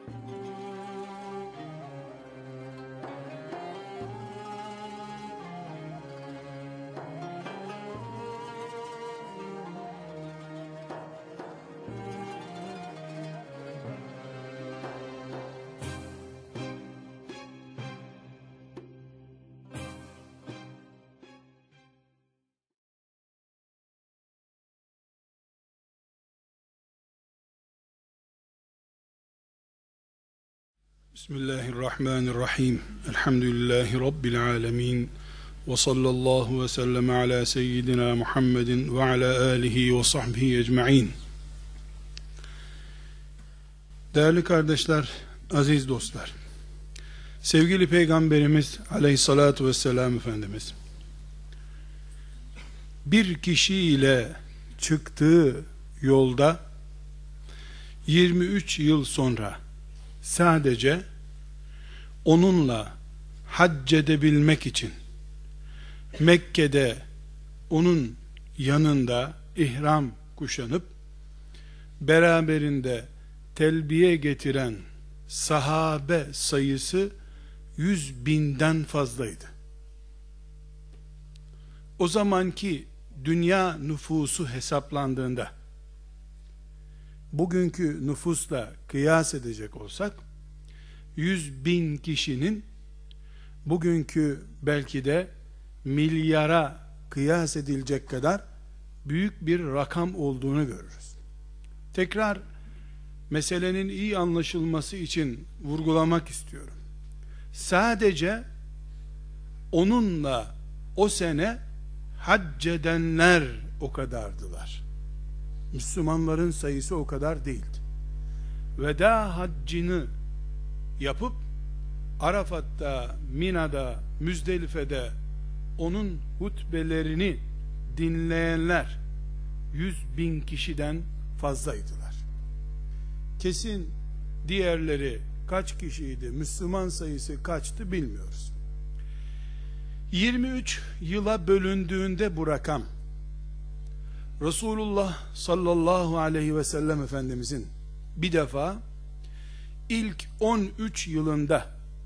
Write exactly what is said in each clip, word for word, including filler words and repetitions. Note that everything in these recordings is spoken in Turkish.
Bismillahirrahmanirrahim. Elhamdülillahi Rabbil alemin. Ve sallallahu ve sellem ala seyyidina Muhammedin ve ala alihi ve sahbihi ecma'in. Değerli kardeşler, aziz dostlar, sevgili Peygamberimiz aleyhissalatu vesselam Efendimiz, bir kişiyle çıktığı yolda yirmi üç yıl sonra sadece onunla hac edebilmek için Mekke'de onun yanında ihram kuşanıp beraberinde telbiye getiren sahabe sayısı yüz binden fazlaydı. O zamanki dünya nüfusu hesaplandığında bugünkü nüfusla kıyas edecek olsak yüz bin kişinin bugünkü belki de milyara kıyas edilecek kadar büyük bir rakam olduğunu görürüz. Tekrar meselenin iyi anlaşılması için vurgulamak istiyorum. Sadece onunla o sene hac edenler o kadardılar. Müslümanların sayısı o kadar değildi. Veda haccını yapıp Arafat'ta, Mina'da, Müzdelife'de onun hutbelerini dinleyenler yüz bin kişiden fazlaydılar. Kesin diğerleri kaç kişiydi, Müslüman sayısı kaçtı bilmiyoruz. yirmi üç yıla bölündüğünde bu rakam, Resulullah sallallahu aleyhi ve sellem Efendimizin bir defa ilk on üç yılında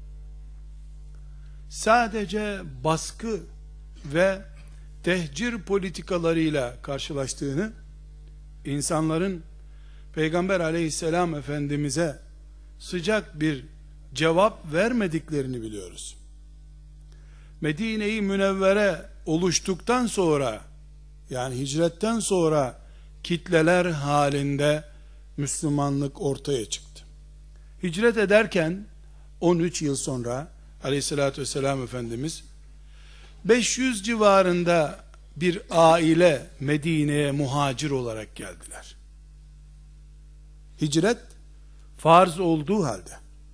sadece baskı ve tehcir politikalarıyla karşılaştığını, insanların Peygamber aleyhisselam Efendimiz'e sıcak bir cevap vermediklerini biliyoruz. Medine-i Münevvere oluştuktan sonra, yani hicretten sonra kitleler halinde Müslümanlık ortaya çıktı. Hicret ederken on üç yıl sonra aleyhissalatü vesselam Efendimiz beş yüz civarında bir aile Medine'ye muhacir olarak geldiler. Hicret farz olduğu halde,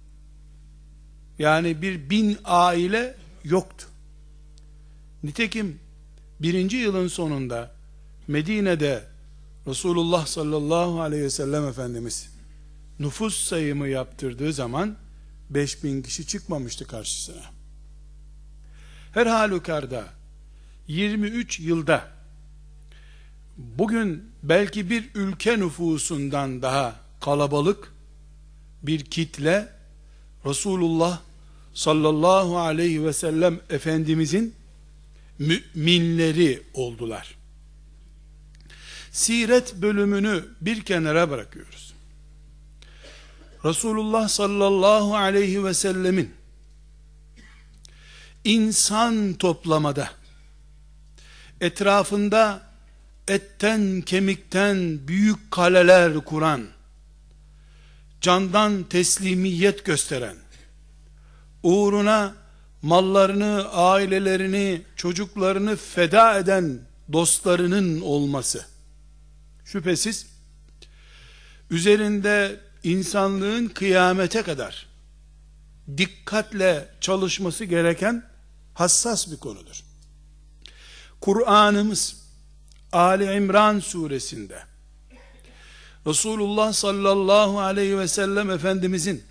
yani bir bin aile yoktu. Nitekim birinci yılın sonunda Medine'de Resulullah sallallahu aleyhi ve sellem Efendimiz nüfus sayımı yaptırdığı zaman beş bin kişi çıkmamıştı karşısına. Her halükarda yirmi üç yılda bugün belki bir ülke nüfusundan daha kalabalık bir kitle Resulullah sallallahu aleyhi ve sellem Efendimizin müminleri oldular. Siret bölümünü bir kenara bırakıyoruz. Resulullah sallallahu aleyhi ve sellemin insan toplamada etrafında etten kemikten büyük kaleler kuran, candan teslimiyet gösteren, uğruna mallarını, ailelerini, çocuklarını feda eden dostlarının olması, şüphesiz üzerinde insanlığın kıyamete kadar dikkatle çalışması gereken hassas bir konudur. Kur'an'ımız Ali İmran suresinde Resulullah sallallahu aleyhi ve sellem Efendimizin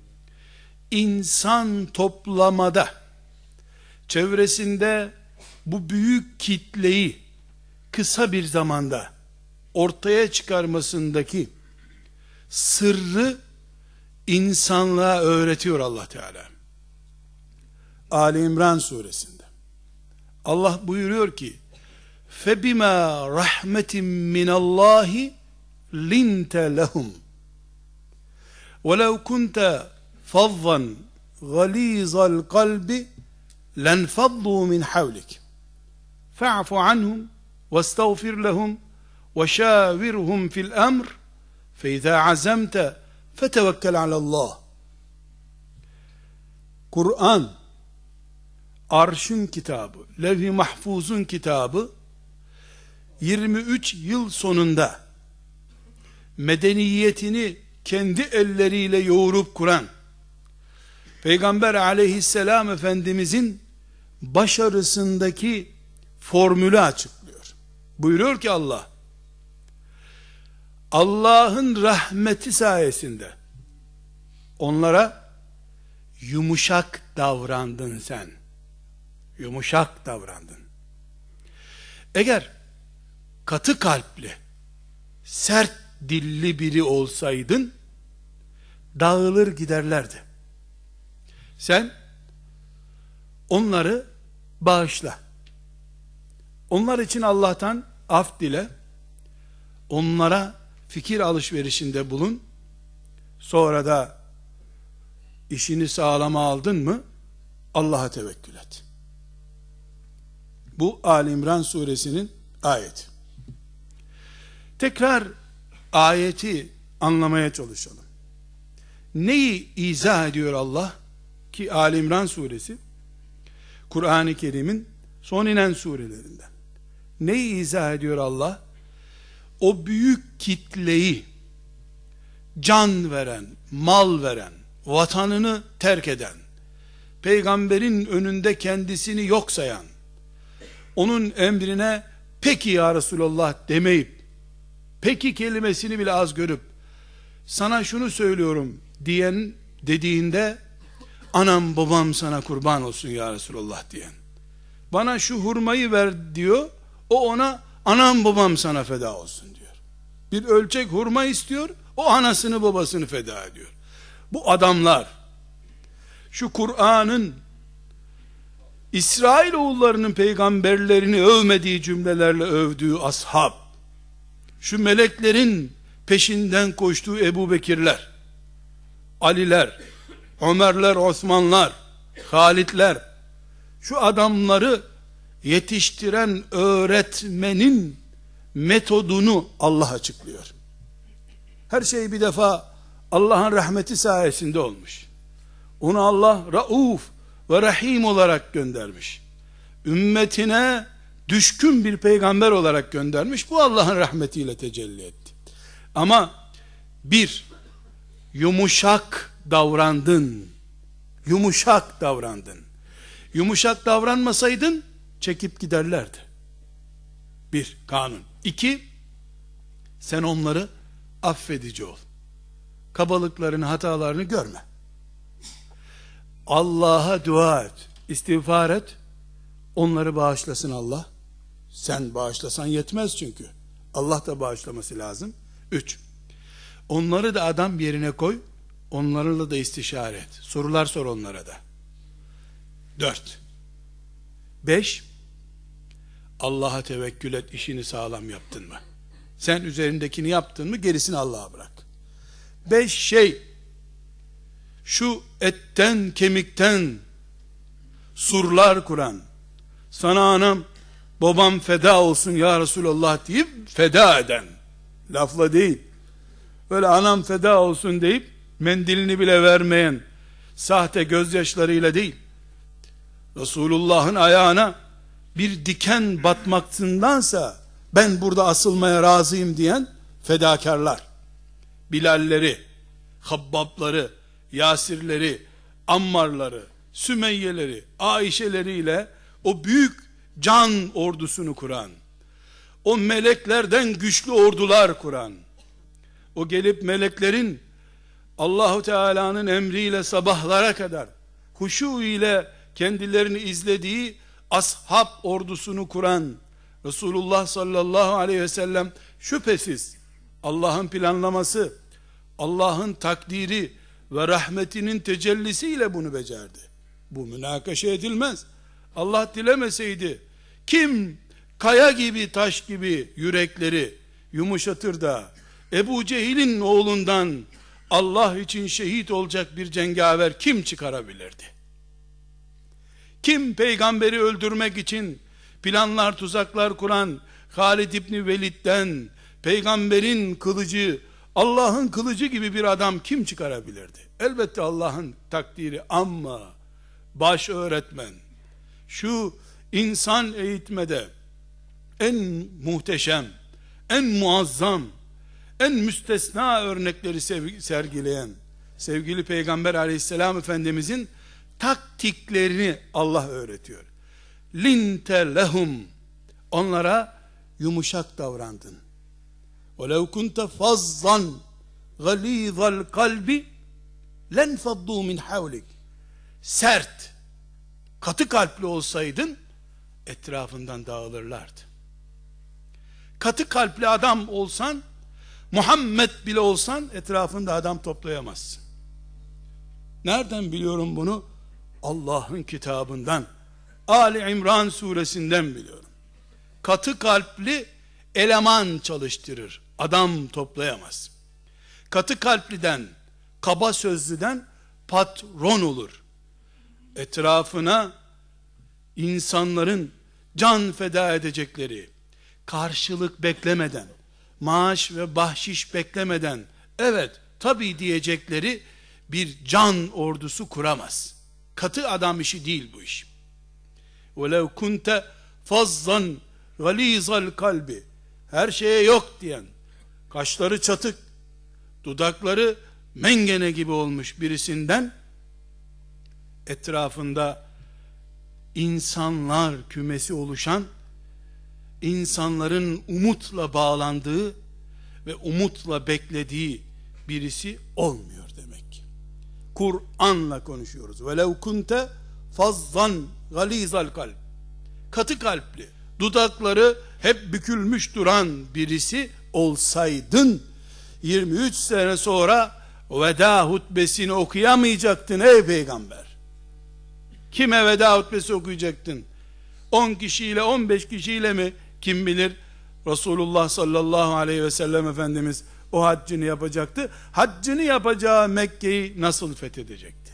insan toplamada çevresinde bu büyük kitleyi kısa bir zamanda ortaya çıkarmasındaki sırrı insanlığa öğretiyor Allah Teala. Ali İmran suresinde Allah buyuruyor ki فَبِمَا رَحْمَةٍ مِّنَ اللّٰهِ لِنْتَ لَهُمْ وَلَوْ كُنْتَ فَظًّا غَلِيظَ الْقَلْبِ لَنْفَضُّوا مِنْ حَوْلِكَ فَاعْفُ عَنْهُمْ وَاسْتَغْفِرْ لَهُمْ وَشَاوِرْهُمْ فِي الْأَمْرِ فَإِذَا عَزَمْتَ فَتَوَكَّلْ عَلَى اللّٰهِ. Kur'an, arşın kitabı, levh-i mahfuzun kitabı, yirmi üç yıl sonunda medeniyetini kendi elleriyle yoğurup kuran Peygamber aleyhisselam Efendimizin başarısındaki formülü açıklıyor. Buyuruyor ki Allah, Allah'ın rahmeti sayesinde onlara yumuşak davrandın sen. Yumuşak davrandın. Eğer katı kalpli, sert dilli biri olsaydın, dağılır giderlerdi. Sen onları bağışla. Onlar için Allah'tan af dile. Onlara fikir alışverişinde bulun. Sonra da işini sağlama aldın mı Allah'a tevekkül et. Bu Ali İmran suresinin ayeti. Tekrar ayeti anlamaya çalışalım. Neyi izah ediyor Allah? Ki Ali İmran suresi Kur'an-ı Kerim'in son inen surelerinden. Neyi izah ediyor Allah? O büyük kitleyi can veren, mal veren, vatanını terk eden, peygamberin önünde kendisini yok sayan, onun emrine peki ya Resulallah demeyip, peki kelimesini bile az görüp, sana şunu söylüyorum diyen dediğinde, anam babam sana kurban olsun ya Resulallah diyen, bana şu hurmayı ver diyor, o ona anam babam sana feda olsun diyor. Bir ölçek hurma istiyor, o anasını babasını feda ediyor. Bu adamlar, şu Kur'an'ın İsrailoğullarının peygamberlerini övmediği cümlelerle övdüğü ashab, şu meleklerin peşinden koştuğu Ebu Bekirler, Aliler, Ömerler, Osmanlar, Halitler, şu adamları yetiştiren öğretmenin metodunu Allah açıklıyor. Her şey bir defa Allah'ın rahmeti sayesinde olmuş. Onu Allah Rauf ve Rahim olarak göndermiş. Ümmetine düşkün bir peygamber olarak göndermiş. Bu Allah'ın rahmetiyle tecelli etti. Ama bir, yumuşak davrandın. Yumuşak davrandın. Yumuşak davranmasaydın çekip giderlerdi. Bir, kanun. İki, sen onları affedici ol. Kabalıklarını, hatalarını görme. Allah'a dua et, istiğfar et, onları bağışlasın Allah. Sen bağışlasan yetmez çünkü. Allah da bağışlaması lazım. Üç, onları da adam yerine koy, onlarla da istişare et. Sorular sor onlara da. Dört, beş, Allah'a tevekkül et, işini sağlam yaptın mı? Sen üzerindekini yaptın mı, gerisini Allah'a bırak. Beş şey, şu etten kemikten surlar kuran, sana anam babam feda olsun ya Resulallah deyip feda eden, lafla değil, böyle anam feda olsun deyip mendilini bile vermeyen, sahte gözyaşlarıyla değil, Resulullah'ın ayağına bir diken batmaktansa ben burada asılmaya razıyım diyen fedakarlar, Bilalleri, Habbabları, Yasirleri, Ammarları, Sümeyyeleri, Ayşeleriyle o büyük can ordusunu kuran, o meleklerden güçlü ordular kuran, o gelip meleklerin Allahu Teala'nın emriyle sabahlara kadar huşu ile kendilerini izlediği ashab ordusunu kuran Resulullah sallallahu aleyhi ve sellem şüphesiz Allah'ın planlaması, Allah'ın takdiri ve rahmetinin tecellisiyle bunu becerdi. Bu münakaşa edilmez. Allah dilemeseydi kim kaya gibi, taş gibi yürekleri yumuşatır da Ebu Cehil'in oğlundan Allah için şehit olacak bir cengaver kim çıkarabilirdi? Kim peygamberi öldürmek için planlar, tuzaklar kuran Halid İbni Velid'den peygamberin kılıcı, Allah'ın kılıcı gibi bir adam kim çıkarabilirdi? Elbette Allah'ın takdiri, ama baş öğretmen, şu insan eğitmede en muhteşem, en muazzam, en müstesna örnekleri sergileyen sevgili Peygamber aleyhisselam Efendimizin taktiklerini Allah öğretiyor. Linte lehum, onlara yumuşak davrandın. وَلَوْ كُنْتَ فَظَّنْ غَلِيظَ الْقَلْبِ لَنْفَضُّوا مِنْ حَوْلِكَ, sert, katı kalpli olsaydın etrafından dağılırlardı. Katı kalpli adam olsan, Muhammed bile olsan etrafında adam toplayamazsın. Nereden biliyorum bunu? Allah'ın kitabından, Ali İmran suresinden biliyorum. Katı kalpli eleman çalıştırır, adam toplayamaz. Katı kalpliden, kaba sözlüden patron olur. Etrafına insanların can feda edecekleri, karşılık beklemeden, maaş ve bahşiş beklemeden, evet tabii diyecekleri bir can ordusu kuramaz. Katı adam işi değil bu iş. وَلَوْ كُنْتَ فَظَّنْ غَلِيظَ الْقَلْبِ, her şeye yok diyen, kaşları çatık, dudakları mengene gibi olmuş birisinden etrafında insanlar kümesi oluşan, insanların umutla bağlandığı ve umutla beklediği birisi olmuyor demek ki. Kur'an'la konuşuyoruz. وَلَوْ كُنْتَ فَظَّنْ غَلِيظَ الْقَلْبِ, katı kalpli, dudakları hep bükülmüş duran birisi olsaydın, yirmi üç sene sonra veda hutbesini okuyamayacaktın ey peygamber. Kime veda hutbesi okuyacaktın? on kişiyle, on beş kişiyle mi? Kim bilir? Resulullah sallallahu aleyhi ve sellem Efendimiz o haccını yapacaktı. Haccını yapacağı Mekke'yi nasıl fethedecekti?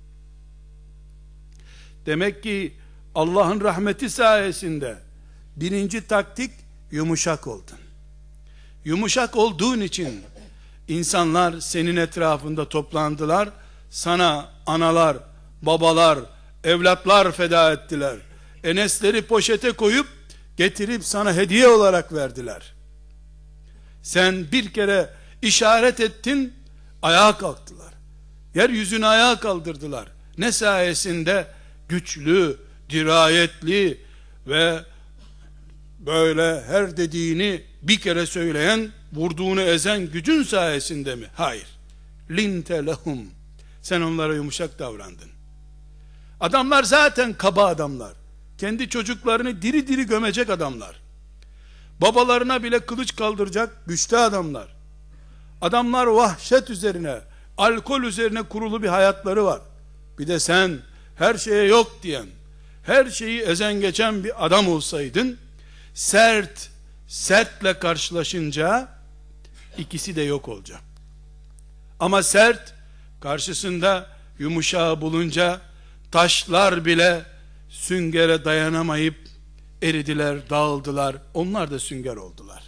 Demek ki Allah'ın rahmeti sayesinde birinci taktik, yumuşak oldun. Yumuşak olduğun için insanlar senin etrafında toplandılar. Sana analar, babalar, evlatlar feda ettiler. Enesleri poşete koyup getirip sana hediye olarak verdiler. Sen bir kere işaret ettin, ayağa kalktılar. Yeryüzünü ayağa kaldırdılar. Ne sayesinde? Güçlü, dirayetli ve böyle her dediğini bir kere söyleyen, vurduğunu ezen gücün sayesinde mi? Hayır. Linte lehum, sen onlara yumuşak davrandın. Adamlar zaten kaba adamlar. Kendi çocuklarını diri diri gömecek adamlar. Babalarına bile kılıç kaldıracak güçlü adamlar. Adamlar vahşet üzerine, alkol üzerine kurulu bir hayatları var. Bir de sen her şeye yok diyen, her şeyi ezen geçen bir adam olsaydın, sert, sertle karşılaşınca ikisi de yok olacak. Ama sert karşısında yumuşağı bulunca taşlar bile süngere dayanamayıp eridiler, dağıldılar. Onlar da sünger oldular.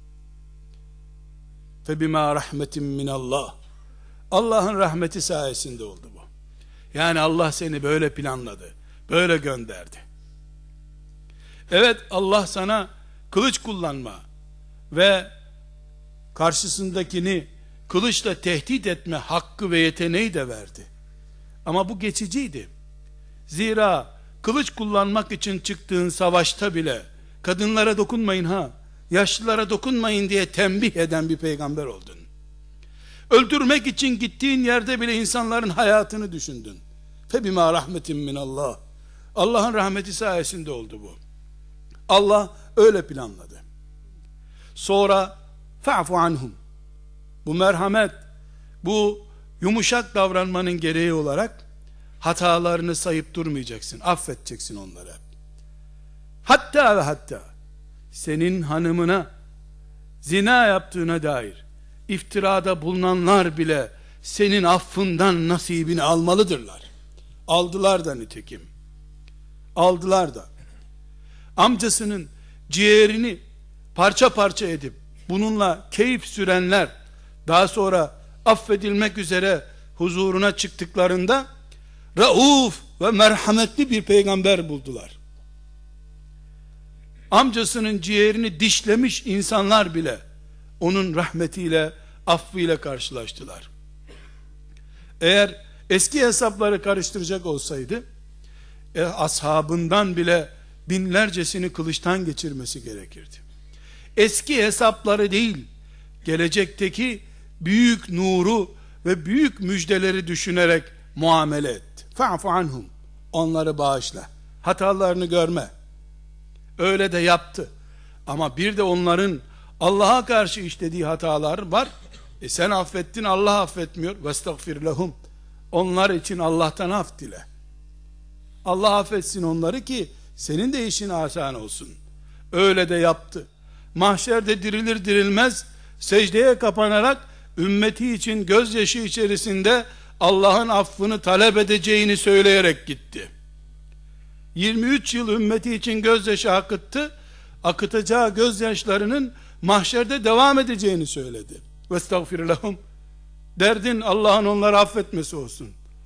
Febima rahmetin minallah, Allah'ın rahmeti sayesinde oldu bu. Yani Allah seni böyle planladı, böyle gönderdi. Evet, Allah sana kılıç kullanma ve karşısındakini kılıçla tehdit etme hakkı ve yeteneği de verdi. Ama bu geçiciydi. Zira kılıç kullanmak için çıktığın savaşta bile kadınlara dokunmayın ha, yaşlılara dokunmayın diye tembih eden bir peygamber oldun. Öldürmek için gittiğin yerde bile insanların hayatını düşündün. Febima rahmetin minallah, Allah'ın rahmeti sayesinde oldu bu. Allah öyle planladı. Sonra fa'fu anhum, bu merhamet, bu yumuşak davranmanın gereği olarak hatalarını sayıp durmayacaksın. Affedeceksin onları. Hatta ve hatta senin hanımına zina yaptığına dair iftirada bulunanlar bile senin affından nasibini almalıdırlar. Aldılar da nitekim. Aldılar da. Amcasının ciğerini parça parça edip bununla keyif sürenler daha sonra affedilmek üzere huzuruna çıktıklarında rauf ve merhametli bir peygamber buldular. Amcasının ciğerini dişlemiş insanlar bile onun rahmetiyle, affıyla karşılaştılar. Eğer eski hesapları karıştıracak olsaydı e, ashabından bile binlercesini kılıçtan geçirmesi gerekirdi. Eski hesapları değil, gelecekteki büyük nuru ve büyük müjdeleri düşünerek muamele etti. Fa'fu anhum. Onları bağışla. Hatalarını görme. Öyle de yaptı. Ama bir de onların Allah'a karşı işlediği hatalar var. E sen affettin, Allah affetmiyor. Vestagfir lehum. Onlar için Allah'tan af dile. Allah affetsin onları ki senin de işin asan olsun. Öyle de yaptı. Mahşerde dirilir dirilmez secdeye kapanarak ümmeti için gözyaşı içerisinde Allah'ın affını talep edeceğini söyleyerek gitti. yirmi üç yıl ümmeti için gözyaşı akıttı. Akıtacağı gözyaşlarının mahşerde devam edeceğini söyledi. Vestagfir lehum. Derdin Allah'ın onları affetmesi olsun.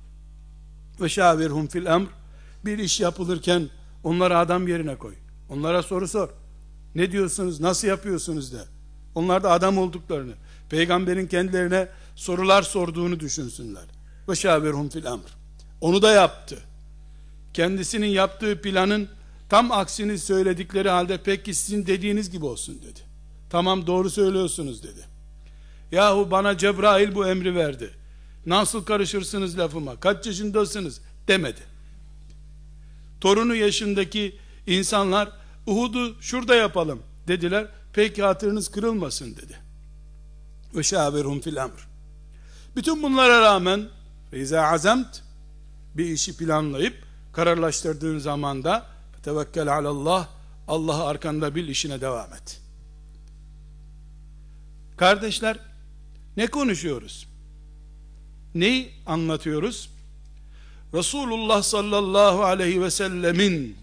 Ve şavirhum fil emr. Bir iş yapılırken onları adam yerine koy. Onlara soru sor. Ne diyorsunuz, nasıl yapıyorsunuz de. Onlar da adam olduklarını, peygamberin kendilerine sorular sorduğunu düşünsünler. Ve şavirhum fil emr. Onu da yaptı. Kendisinin yaptığı planın tam aksini söyledikleri halde peki sizin dediğiniz gibi olsun dedi. Tamam, doğru söylüyorsunuz dedi. Yahu bana Cebrail bu emri verdi. Nasıl karışırsınız lafıma? Kaç yaşındasınız? Demedi. Torunu yaşındaki insanlar Uhud'u şurada yapalım dediler. Peki hatırınız kırılmasın dedi. Ve şavirhum fil emr. Bütün bunlara rağmen iza azamt, bir işi planlayıp kararlaştırdığın zaman da tevekkel alallah, Allah'ı arkanda bil, işine devam et. Kardeşler, ne konuşuyoruz? Neyi anlatıyoruz? Resulullah sallallahu aleyhi ve sellemin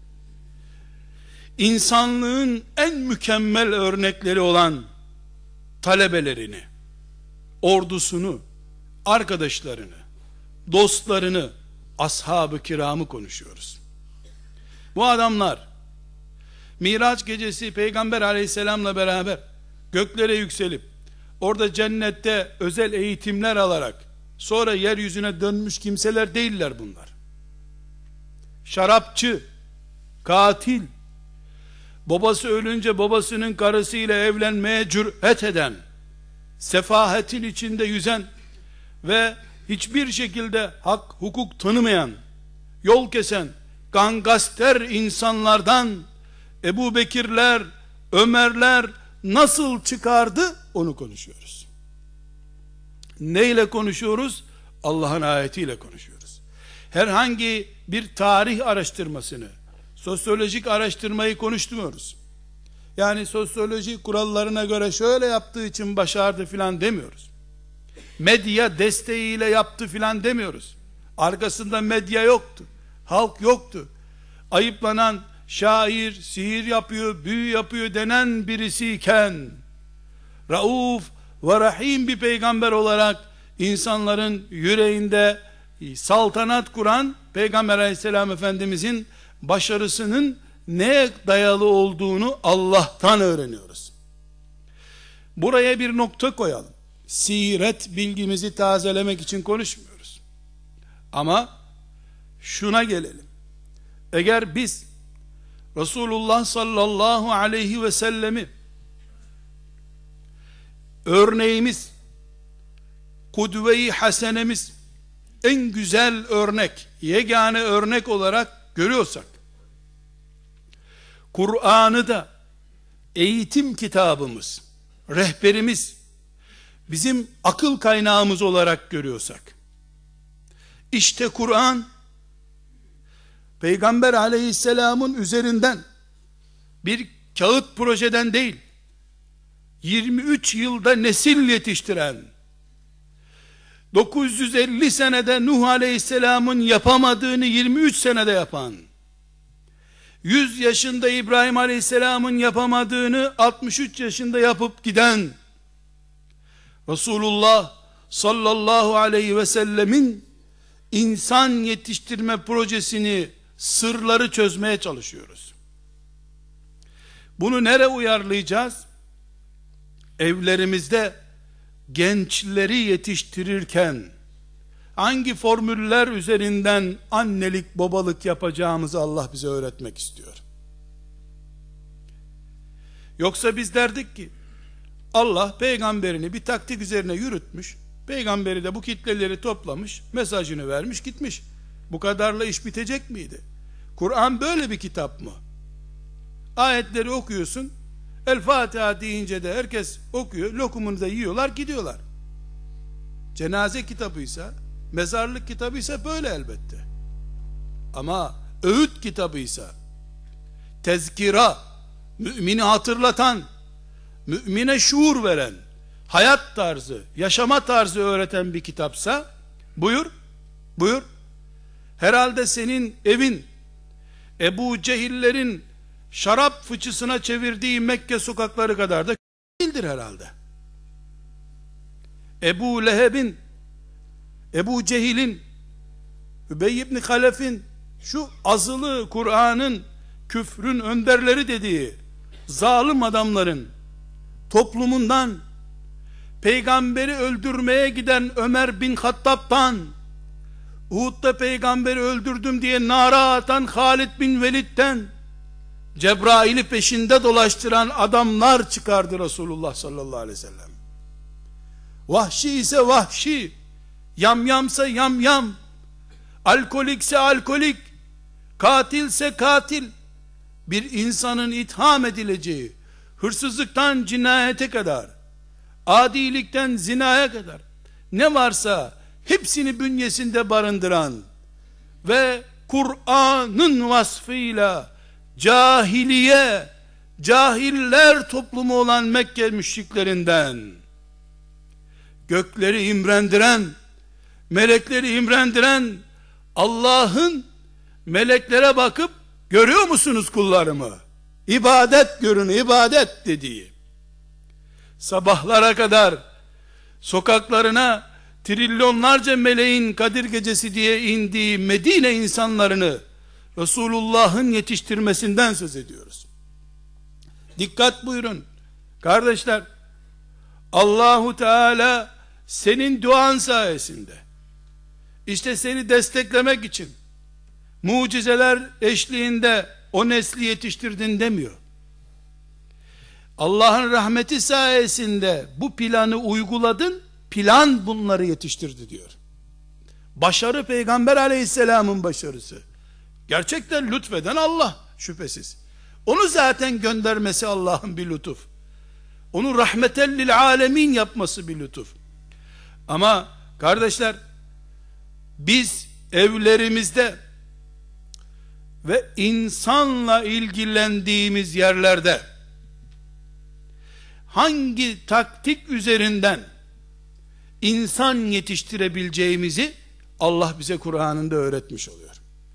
insanlığın en mükemmel örnekleri olan talebelerini, ordusunu, arkadaşlarını, dostlarını, ashab-ı kiramı konuşuyoruz. Bu adamlar Miraç gecesi Peygamber aleyhisselamla beraber göklere yükselip orada cennette özel eğitimler alarak sonra yeryüzüne dönmüş kimseler değiller bunlar. Şarapçı, katil, babası ölünce babasının karısıyla evlenmeye cüret eden, sefahetin içinde yüzen ve hiçbir şekilde hak hukuk tanımayan, yol kesen, gangaster insanlardan Ebu Bekirler, Ömerler nasıl çıkardı onu konuşuyoruz. Neyle konuşuyoruz? Allah'ın ayetiyle konuşuyoruz. Herhangi bir tarih araştırmasını, sosyolojik araştırmayı konuşmuyoruz. Yani sosyoloji kurallarına göre şöyle yaptığı için başardı filan demiyoruz. Medya desteğiyle yaptı filan demiyoruz. Arkasında medya yoktu. Halk yoktu. Ayıplanan şair, sihir yapıyor, büyü yapıyor denen birisiyken Rauf ve Rahim bir peygamber olarak insanların yüreğinde saltanat kuran Peygamber aleyhisselam Efendimizin başarısının neye dayalı olduğunu Allah'tan öğreniyoruz. Buraya bir nokta koyalım. Siret bilgimizi tazelemek için konuşmuyoruz. Ama şuna gelelim. Eğer biz Resulullah sallallahu aleyhi ve sellemi örneğimiz, kudve-i hasenemiz, en güzel örnek, yegane örnek olarak görüyorsak, Kur'an'ı da eğitim kitabımız, rehberimiz, bizim akıl kaynağımız olarak görüyorsak, işte Kur'an, Peygamber aleyhisselamın üzerinden bir kağıt projeden değil, yirmi üç yılda nesil yetiştiren, dokuz yüz elli senede Nuh aleyhisselamın yapamadığını yirmi üç senede yapan, yüz yaşında İbrahim aleyhisselamın yapamadığını altmış üç yaşında yapıp giden Resulullah sallallahu aleyhi ve sellemin insan yetiştirme projesini, sırları çözmeye çalışıyoruz. Bunu nereye uyarlayacağız? Evlerimizde gençleri yetiştirirken hangi formüller üzerinden annelik babalık yapacağımızı Allah bize öğretmek istiyor. Yoksa biz derdik ki Allah peygamberini bir taktik üzerine yürütmüş, peygamberi de bu kitleleri toplamış, mesajını vermiş, gitmiş. Bu kadarla iş bitecek miydi? Kur'an böyle bir kitap mı? Ayetleri okuyorsun, El Fatiha deyince de herkes okuyor, lokumunu da yiyorlar, gidiyorlar. Cenaze kitabıysa, mezarlık kitabıysa böyle elbette. Ama öğüt kitabıysa, tezkira, mümini hatırlatan, mümine şuur veren, hayat tarzı, yaşama tarzı öğreten bir kitapsa, buyur, buyur. Herhalde senin evin, Ebu Cehillerin şarap fıçısına çevirdiği Mekke sokakları kadar da değildir herhalde. Ebu Leheb'in, Ebu Cehil'in, Übey ibn Halef'in, şu azılı Kur'an'ın küfrün önderleri dediği zalim adamların toplumundan, peygamberi öldürmeye giden Ömer bin Hattab'tan, Uhud'da peygamberi öldürdüm diye nara atan Halid bin Velid'den, Cebrail'i peşinde dolaştıran adamlar çıkardı Resulullah sallallahu aleyhi ve sellem. Vahşi ise vahşi, yamyamsa yamyam, alkolikse alkolik, katilse katil, bir insanın itham edileceği, hırsızlıktan cinayete kadar, adilikten zinaya kadar, ne varsa hepsini bünyesinde barındıran ve Kur'an'ın vasfıyla cahiliye, cahiller toplumu olan Mekke müşriklerinden, gökleri imrendiren, melekleri imrendiren, Allah'ın meleklere bakıp görüyor musunuz kullarımı? İbadet görün, ibadet dediği, sabahlara kadar sokaklarına trilyonlarca meleğin Kadir Gecesi diye indiği Medine insanlarını Resulullah'ın yetiştirmesinden söz ediyoruz. Dikkat buyurun kardeşler, Allahu Teala senin duan sayesinde, işte seni desteklemek için mucizeler eşliğinde o nesli yetiştirdin demiyor. Allah'ın rahmeti sayesinde bu planı uyguladın, plan bunları yetiştirdi diyor. Başarı Peygamber aleyhisselamın başarısı. Gerçekten lütfeden Allah şüphesiz. Onu zaten göndermesi Allah'ın bir lütuf. Onu rahmeten lil alemin yapması bir lütuf. Ama kardeşler, biz evlerimizde ve insanla ilgilendiğimiz yerlerde hangi taktik üzerinden insan yetiştirebileceğimizi Allah bize Kur'an'ında öğretmiş oluyor.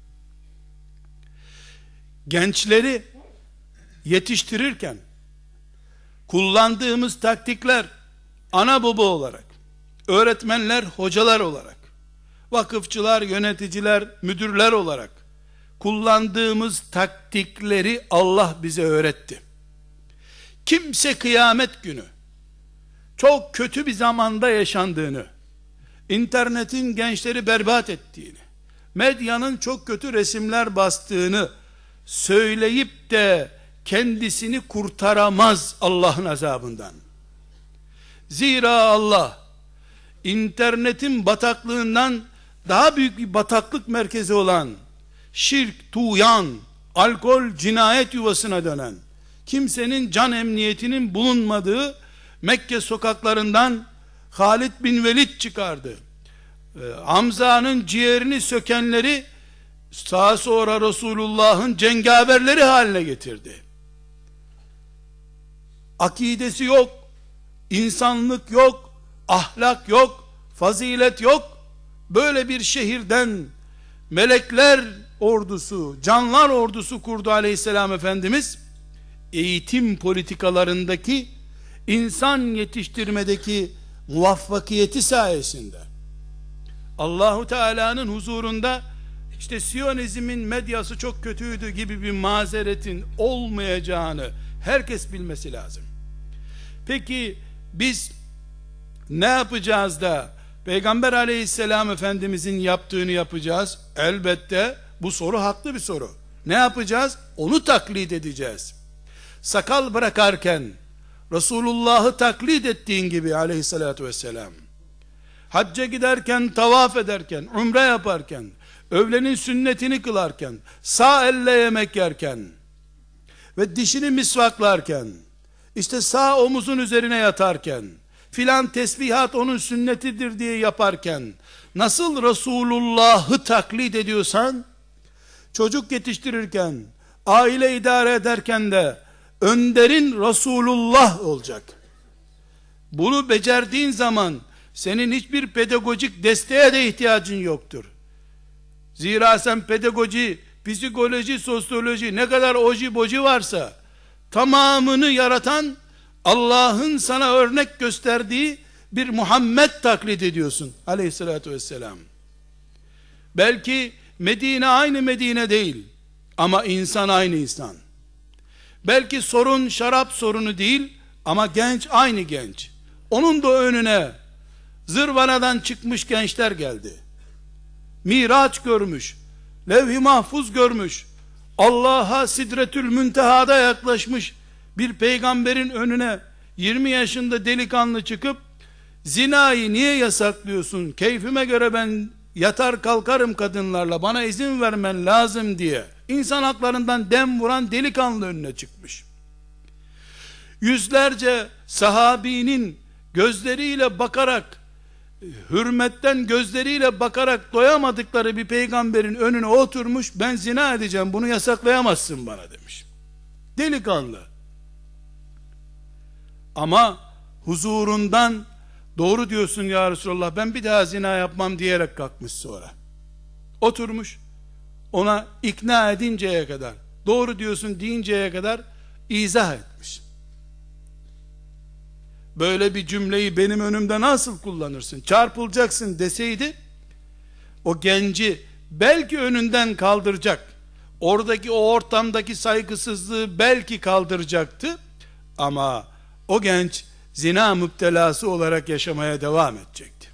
Gençleri yetiştirirken kullandığımız taktikler, ana baba olarak, öğretmenler, hocalar olarak, vakıfçılar, yöneticiler, müdürler olarak kullandığımız taktikleri Allah bize öğretti. Kimse kıyamet günü çok kötü bir zamanda yaşandığını, internetin gençleri berbat ettiğini, medyanın çok kötü resimler bastığını söyleyip de kendisini kurtaramaz Allah'ın azabından. Zira Allah internetin bataklığından daha büyük bir bataklık merkezi olan şirk, tuğyan, alkol, cinayet yuvasına dönen, kimsenin can emniyetinin bulunmadığı Mekke sokaklarından Halid bin Velid çıkardı. Hamza'nın ciğerini sökenleri daha sonra Resulullah'ın cengaverleri haline getirdi. Akidesi yok, insanlık yok, ahlak yok, fazilet yok. Böyle bir şehirden melekler ordusu, canlar ordusu kurdu aleyhisselam Efendimiz. Eğitim politikalarındaki, insan yetiştirmedeki muvaffakiyeti sayesinde Allahu Teala'nın huzurunda işte Siyonizmin medyası çok kötüydü gibi bir mazeretin olmayacağını herkes bilmesi lazım. Peki biz ne yapacağız da Peygamber aleyhisselam Efendimizin yaptığını yapacağız? Elbette bu soru haklı bir soru. Ne yapacağız? Onu taklit edeceğiz. Sakal bırakarken Resulullah'ı taklit ettiğin gibi aleyhissalatü vesselam, hacca giderken, tavaf ederken, umre yaparken, öğlenin sünnetini kılarken, sağ elle yemek yerken ve dişini misvaklarken, işte sağ omuzun üzerine yatarken, filan tesbihat onun sünnetidir diye yaparken, nasıl Resulullah'ı taklit ediyorsan, çocuk yetiştirirken, aile idare ederken de önderin Resulullah olacak. Bunu becerdiğin zaman senin hiçbir pedagojik desteğe de ihtiyacın yoktur. Zira sen pedagoji, psikoloji, sosyoloji, ne kadar oji boji varsa tamamını yaratan Allah'ın sana örnek gösterdiği bir Muhammed taklit ediyorsun aleyhissalatü vesselam. Belki Medine aynı Medine değil ama insan aynı insan. Belki sorun şarap sorunu değil ama genç aynı genç. Onun da önüne zırvanadan çıkmış gençler geldi. Miraç görmüş, levh-i mahfuz görmüş, Allah'a Sidretül Münteha'da yaklaşmış bir peygamberin önüne yirmi yaşında delikanlı çıkıp zinayı niye yasaklıyorsun? Keyfime göre ben yatar kalkarım kadınlarla, bana izin vermen lazım diye insan haklarından dem vuran delikanlı önüne çıkmış. Yüzlerce sahabinin gözleriyle bakarak, hürmetten gözleriyle bakarak doyamadıkları bir peygamberin önüne oturmuş, ben zina edeceğim, bunu yasaklayamazsın bana demiş. Delikanlı. Ama huzurundan doğru diyorsun ya Resulallah, ben bir daha zina yapmam diyerek kalkmış sonra. Oturmuş, ona ikna edinceye kadar, doğru diyorsun deyinceye kadar izah etmiş. Böyle bir cümleyi benim önümde nasıl kullanırsın? Çarpılacaksın deseydi, o genci belki önünden kaldıracak, oradaki o ortamdaki saygısızlığı belki kaldıracaktı, ama o genç zina müptelası olarak yaşamaya devam edecekti.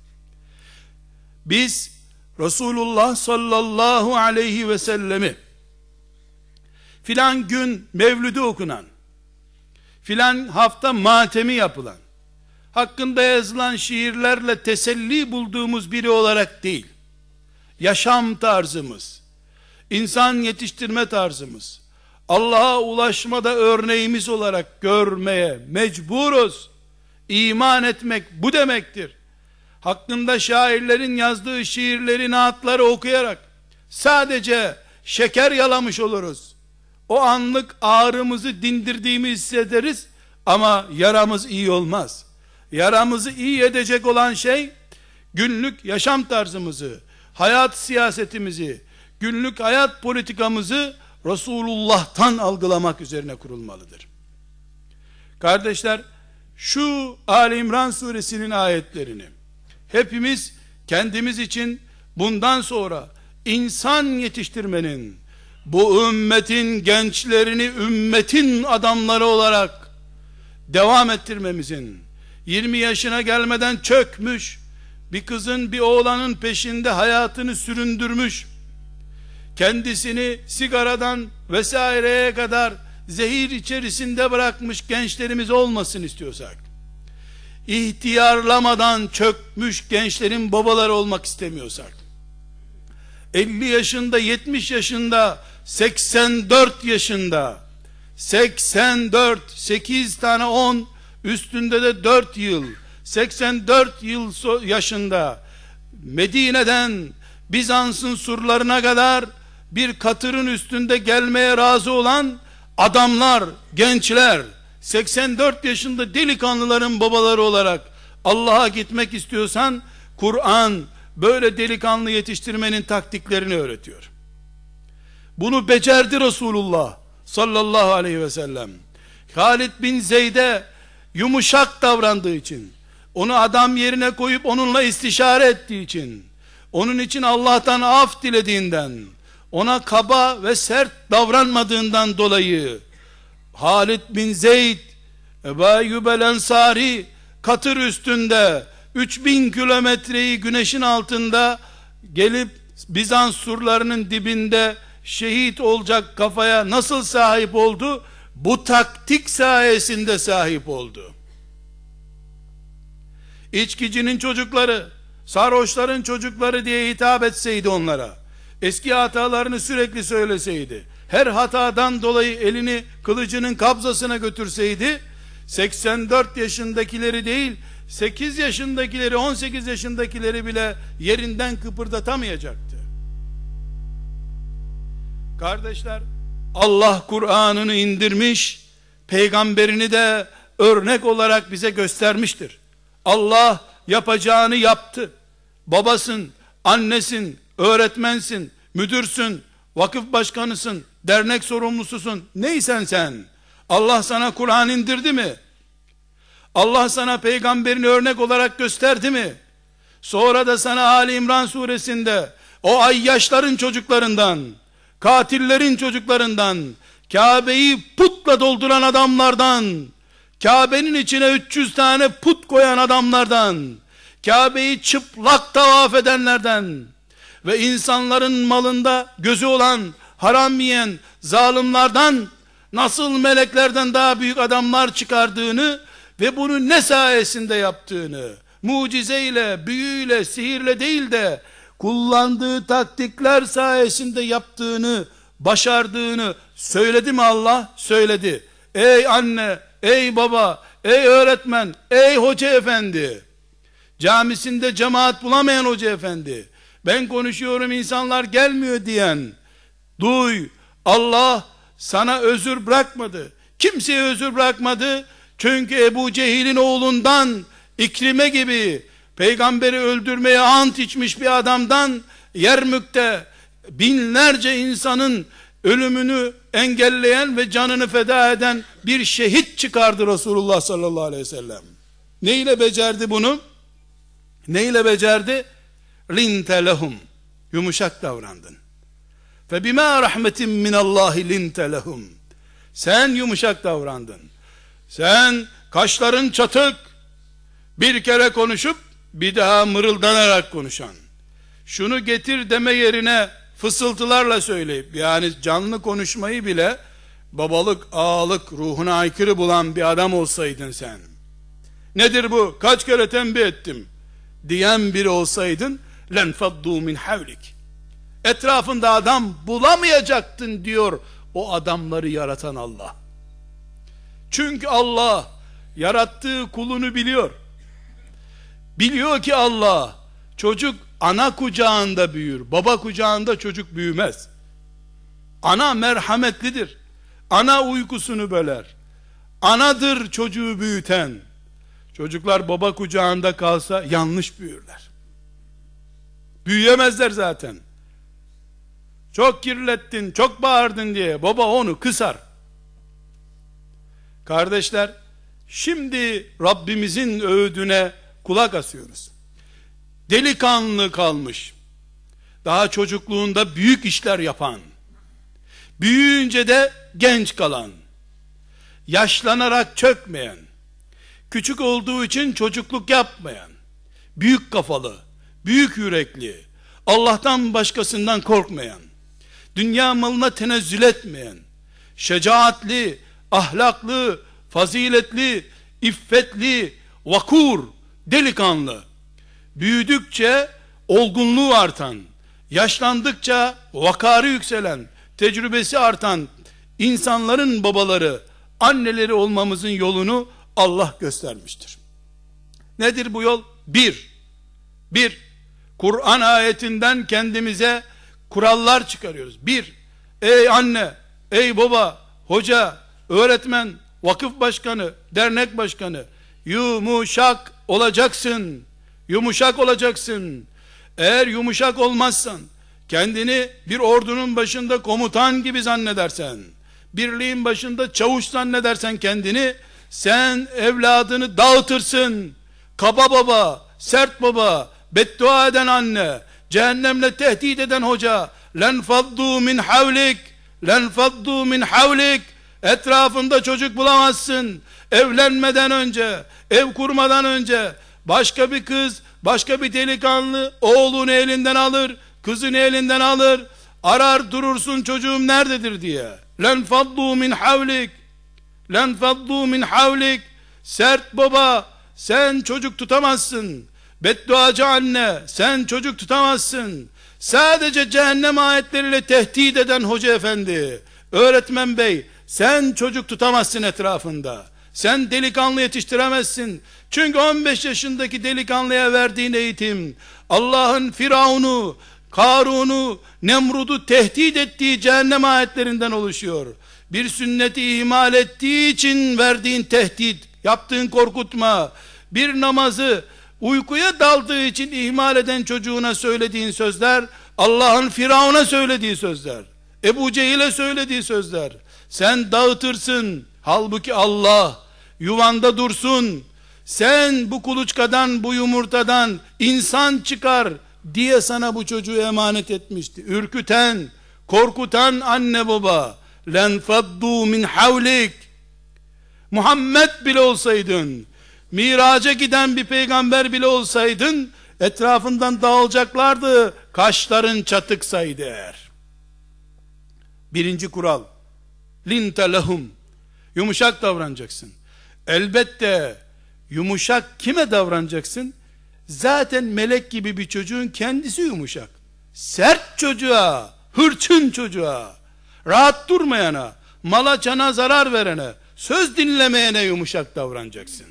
Biz Resulullah sallallahu aleyhi ve sellemi filan gün mevlüdü okunan, filan hafta matemi yapılan, hakkında yazılan şiirlerle teselli bulduğumuz biri olarak değil, yaşam tarzımız, insan yetiştirme tarzımız, Allah'a ulaşmada örneğimiz olarak görmeye mecburuz. İman etmek bu demektir. Hakkında şairlerin yazdığı şiirleri, naatları okuyarak sadece şeker yalamış oluruz. O anlık ağrımızı dindirdiğimi hissederiz ama yaramız iyi olmaz. Yaramızı iyi edecek olan şey, günlük yaşam tarzımızı, hayat siyasetimizi, günlük hayat politikamızı Resulullah'tan algılamak üzerine kurulmalıdır. Kardeşler, şu Ali İmran suresinin ayetlerini hepimiz kendimiz için bundan sonra insan yetiştirmenin, bu ümmetin gençlerini ümmetin adamları olarak devam ettirmemizin, yirmi yaşına gelmeden çökmüş bir kızın bir oğlanın peşinde hayatını süründürmüş, kendisini sigaradan vesaireye kadar zehir içerisinde bırakmış gençlerimiz olmasın istiyorsak, ihtiyarlamadan çökmüş gençlerin babaları olmak istemiyorsak, elli yaşında, yetmiş yaşında, seksen dört yaşında, seksen dört, sekiz tane on, üstünde de dört yıl, seksen dört yıl yaşında Medine'den Bizans'ın surlarına kadar bir katırın üstünde gelmeye razı olan adamlar, gençler, seksen dört yaşında delikanlıların babaları olarak Allah'a gitmek istiyorsan, Kur'an böyle delikanlı yetiştirmenin taktiklerini öğretiyor. Bunu becerdi Resulullah sallallahu aleyhi ve sellem. Halid bin Zeyd'e yumuşak davrandığı için, onu adam yerine koyup onunla istişare ettiği için, onun için Allah'tan af dilediğinden, ona kaba ve sert davranmadığından dolayı Halid bin Zeyd, Ebu Eyyub el-Ensari katır üstünde üç bin kilometreyi güneşin altında gelip Bizans surlarının dibinde şehit olacak kafaya nasıl sahip oldu? Bu taktik sayesinde sahip oldu. İçkicinin çocukları, sarhoşların çocukları diye hitap etseydi onlara, eski hatalarını sürekli söyleseydi, her hatadan dolayı elini kılıcının kabzasına götürseydi, seksen dört yaşındakileri değil, sekiz yaşındakileri, on sekiz yaşındakileri bile yerinden kıpırdatamayacaktı. Kardeşler, Allah Kur'an'ını indirmiş, peygamberini de örnek olarak bize göstermiştir. Allah yapacağını yaptı. Babasın, annesin, öğretmensin, müdürsün, vakıf başkanısın, dernek sorumlususun, neysen sen, Allah sana Kur'an indirdi mi? Allah sana peygamberini örnek olarak gösterdi mi? Sonra da sana Ali İmran suresinde o ayyaşların çocuklarından, katillerin çocuklarından, Kabe'yi putla dolduran adamlardan, Kabe'nin içine üç yüz tane put koyan adamlardan, Kabe'yi çıplak tavaf edenlerden ve insanların malında gözü olan, haram yiyen zalimlerden nasıl meleklerden daha büyük adamlar çıkardığını ve bunu ne sayesinde yaptığını, mucizeyle, büyüyle, sihirle değil de kullandığı taktikler sayesinde yaptığını, başardığını söyledi mi Allah? Söyledi. Ey anne, ey baba, ey öğretmen, ey hoca efendi, camisinde cemaat bulamayan hoca efendi, ben konuşuyorum insanlar gelmiyor diyen, duy, Allah sana özür bırakmadı. Kimseye özür bırakmadı. Çünkü Ebu Cehil'in oğlundan İkrime gibi peygamberi öldürmeye ant içmiş bir adamdan Yermük'te binlerce insanın ölümünü engelleyen ve canını feda eden bir şehit çıkardı Resulullah sallallahu aleyhi ve sellem. Neyle becerdi bunu? Neyle becerdi? Linte lehum. Yumuşak davrandın. Fe bima rahmetin minallahi linte lehum. Sen yumuşak davrandın. Sen kaşların çatık, bir kere konuşup bir daha mırıldanarak konuşan, şunu getir deme yerine fısıltılarla söyleyip, yani canlı konuşmayı bile babalık, ağalık ruhuna aykırı bulan bir adam olsaydın sen, nedir bu, kaç kere tembih ettim diyen biri olsaydın, lenfaddu min havlik, etrafında adam bulamayacaktın diyor o adamları yaratan Allah. Çünkü Allah yarattığı kulunu biliyor. Biliyor ki Allah, çocuk ana kucağında büyür, baba kucağında çocuk büyümez. Ana merhametlidir. Ana uykusunu böler. Anadır çocuğu büyüten. Çocuklar baba kucağında kalsa yanlış büyürler. Büyüyemezler zaten. Çok kirlettin, çok bağırdın diye baba onu kısar. Kardeşler, şimdi Rabbimizin öğüdüne kulak asıyoruz. Delikanlı kalmış, daha çocukluğunda büyük işler yapan, büyüyünce de genç kalan, yaşlanarak çökmeyen, küçük olduğu için çocukluk yapmayan, büyük kafalı, büyük yürekli, Allah'tan başkasından korkmayan, dünya malına tenezzül etmeyen, şecaatli, ahlaklı, faziletli, iffetli, vakur, delikanlı, büyüdükçe olgunluğu artan, yaşlandıkça vakarı yükselen, tecrübesi artan insanların babaları, anneleri olmamızın yolunu Allah göstermiştir. Nedir bu yol? Bir, bir, Kur'an ayetinden kendimize kurallar çıkarıyoruz. Bir, ey anne, ey baba, hoca, öğretmen, vakıf başkanı, dernek başkanı, yumuşak olacaksın. Yumuşak olacaksın. Eğer yumuşak olmazsan, kendini bir ordunun başında komutan gibi zannedersen, birliğin başında çavuş zannedersen kendini, sen evladını dağıtırsın. Kaba baba, sert baba, beddua eden anne, cehennemle tehdit eden hoca, len faddu min havlik, len faddu min havlik, etrafında çocuk bulamazsın. Evlenmeden önce, ev kurmadan önce, başka bir kız, başka bir delikanlı oğlunu elinden alır, kızını elinden alır, arar durursun çocuğum nerededir diye. Len faddu min havlik, len faddu min havlik. Sert baba, sen çocuk tutamazsın. Bedduacı anne, sen çocuk tutamazsın. Sadece cehennem ayetleriyle tehdit eden hoca efendi, öğretmen bey, sen çocuk tutamazsın etrafında. Sen delikanlı yetiştiremezsin. Çünkü on beş yaşındaki delikanlıya verdiğin eğitim, Allah'ın Firavun'u, Karun'u, Nemrud'u tehdit ettiği cehennem ayetlerinden oluşuyor. Bir sünneti ihmal ettiği için verdiğin tehdit, yaptığın korkutma, bir namazı uykuya daldığı için ihmal eden çocuğuna söylediğin sözler, Allah'ın Firavun'a söylediği sözler, Ebu Cehil'e söylediği sözler. Sen dağıtırsın, halbuki Allah yuvanda dursun. Sen bu kuluçkadan, bu yumurtadan insan çıkar diye sana bu çocuğu emanet etmişti. Ürküten, korkutan anne baba, len faddu min havlik. Muhammed bile olsaydın, miraca giden bir peygamber bile olsaydın, etrafından dağılacaklardı, kaşların çatıksaydı eğer. Birinci kural, linte lehum, yumuşak davranacaksın. Elbette yumuşak kime davranacaksın? Zaten melek gibi bir çocuğun kendisi yumuşak. Sert çocuğa, hırçın çocuğa, rahat durmayana, mala cana zarar verene, söz dinlemeyene yumuşak davranacaksın.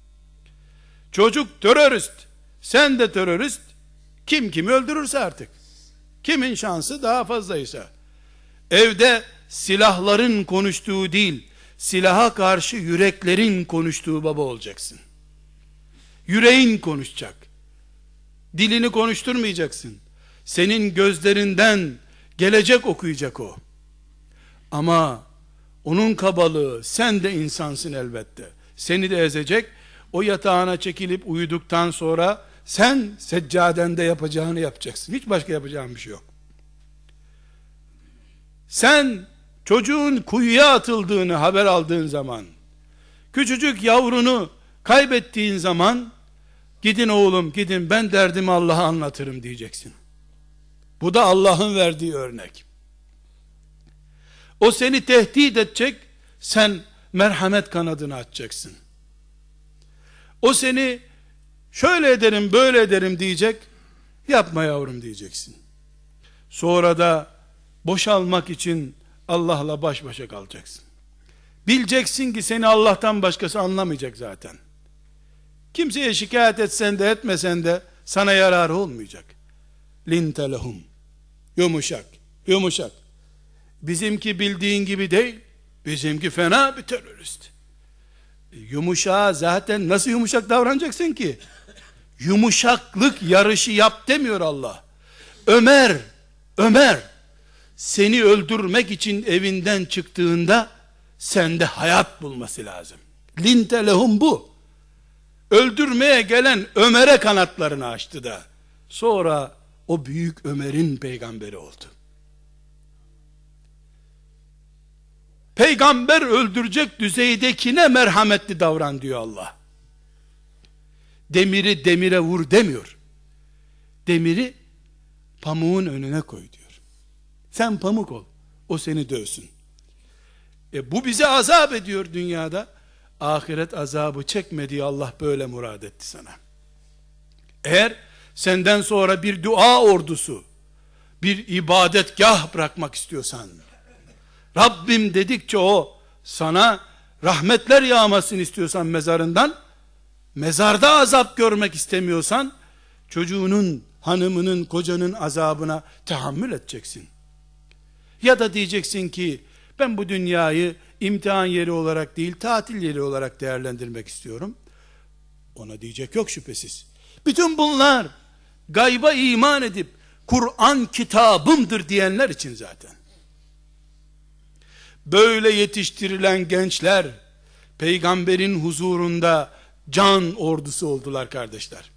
Çocuk terörist, sen de terörist, kim kimi öldürürse artık, kimin şansı daha fazlaysa, evde silahların konuştuğu değil, silaha karşı yüreklerin konuştuğu baba olacaksın. Yüreğin konuşacak, dilini konuşturmayacaksın. Senin gözlerinden gelecek okuyacak o. Ama onun kabalığı, sen de insansın elbette, seni de ezecek. O yatağına çekilip uyuduktan sonra sen seccadende yapacağını yapacaksın. Hiç başka yapacağın bir şey yok. Sen çocuğun kuyuya atıldığını haber aldığın zaman, küçücük yavrunu kaybettiğin zaman, gidin oğlum gidin, ben derdimi Allah'a anlatırım diyeceksin. Bu da Allah'ın verdiği örnek. O seni tehdit edecek, sen merhamet kanadını açacaksın. O seni şöyle ederim böyle ederim diyecek, yapma yavrum diyeceksin. Sonra da boşalmak için Allah'la baş başa kalacaksın. Bileceksin ki seni Allah'tan başkası anlamayacak zaten. Kimseye şikayet etsen de etmesen de sana yararı olmayacak. Linte lehum, yumuşak, yumuşak. Bizimki bildiğin gibi değil, bizimki fena bir terörist. Yumuşağa zaten nasıl yumuşak davranacaksın ki? Yumuşaklık yarışı yap demiyor Allah. Ömer, Ömer seni öldürmek için evinden çıktığında sende hayat bulması lazım. Linte lehum bu. Öldürmeye gelen Ömer'e kanatlarını açtı da sonra o büyük Ömer'in peygamberi oldu. Peygamber öldürecek düzeydekine merhametli davran diyor Allah. Demiri demire vur demiyor. Demiri pamuğun önüne koy diyor. Sen pamuk ol, o seni dövsün. E bu bize azap ediyor dünyada. Ahiret azabı çekme diye Allah böyle murad etti sana. Eğer senden sonra bir dua ordusu, bir ibadetgah bırakmak istiyorsan, Rabbim dedikçe o sana rahmetler yağmasını istiyorsan mezarından, mezarda azap görmek istemiyorsan, çocuğunun, hanımının, kocanın azabına tahammül edeceksin. Ya da diyeceksin ki, ben bu dünyayı imtihan yeri olarak değil, tatil yeri olarak değerlendirmek istiyorum. Ona diyecek yok şüphesiz. Bütün bunlar, gayba iman edip, Kur'an kitabımdır diyenler için zaten. Böyle yetiştirilen gençler, peygamberin huzurunda can ordusu oldular kardeşler.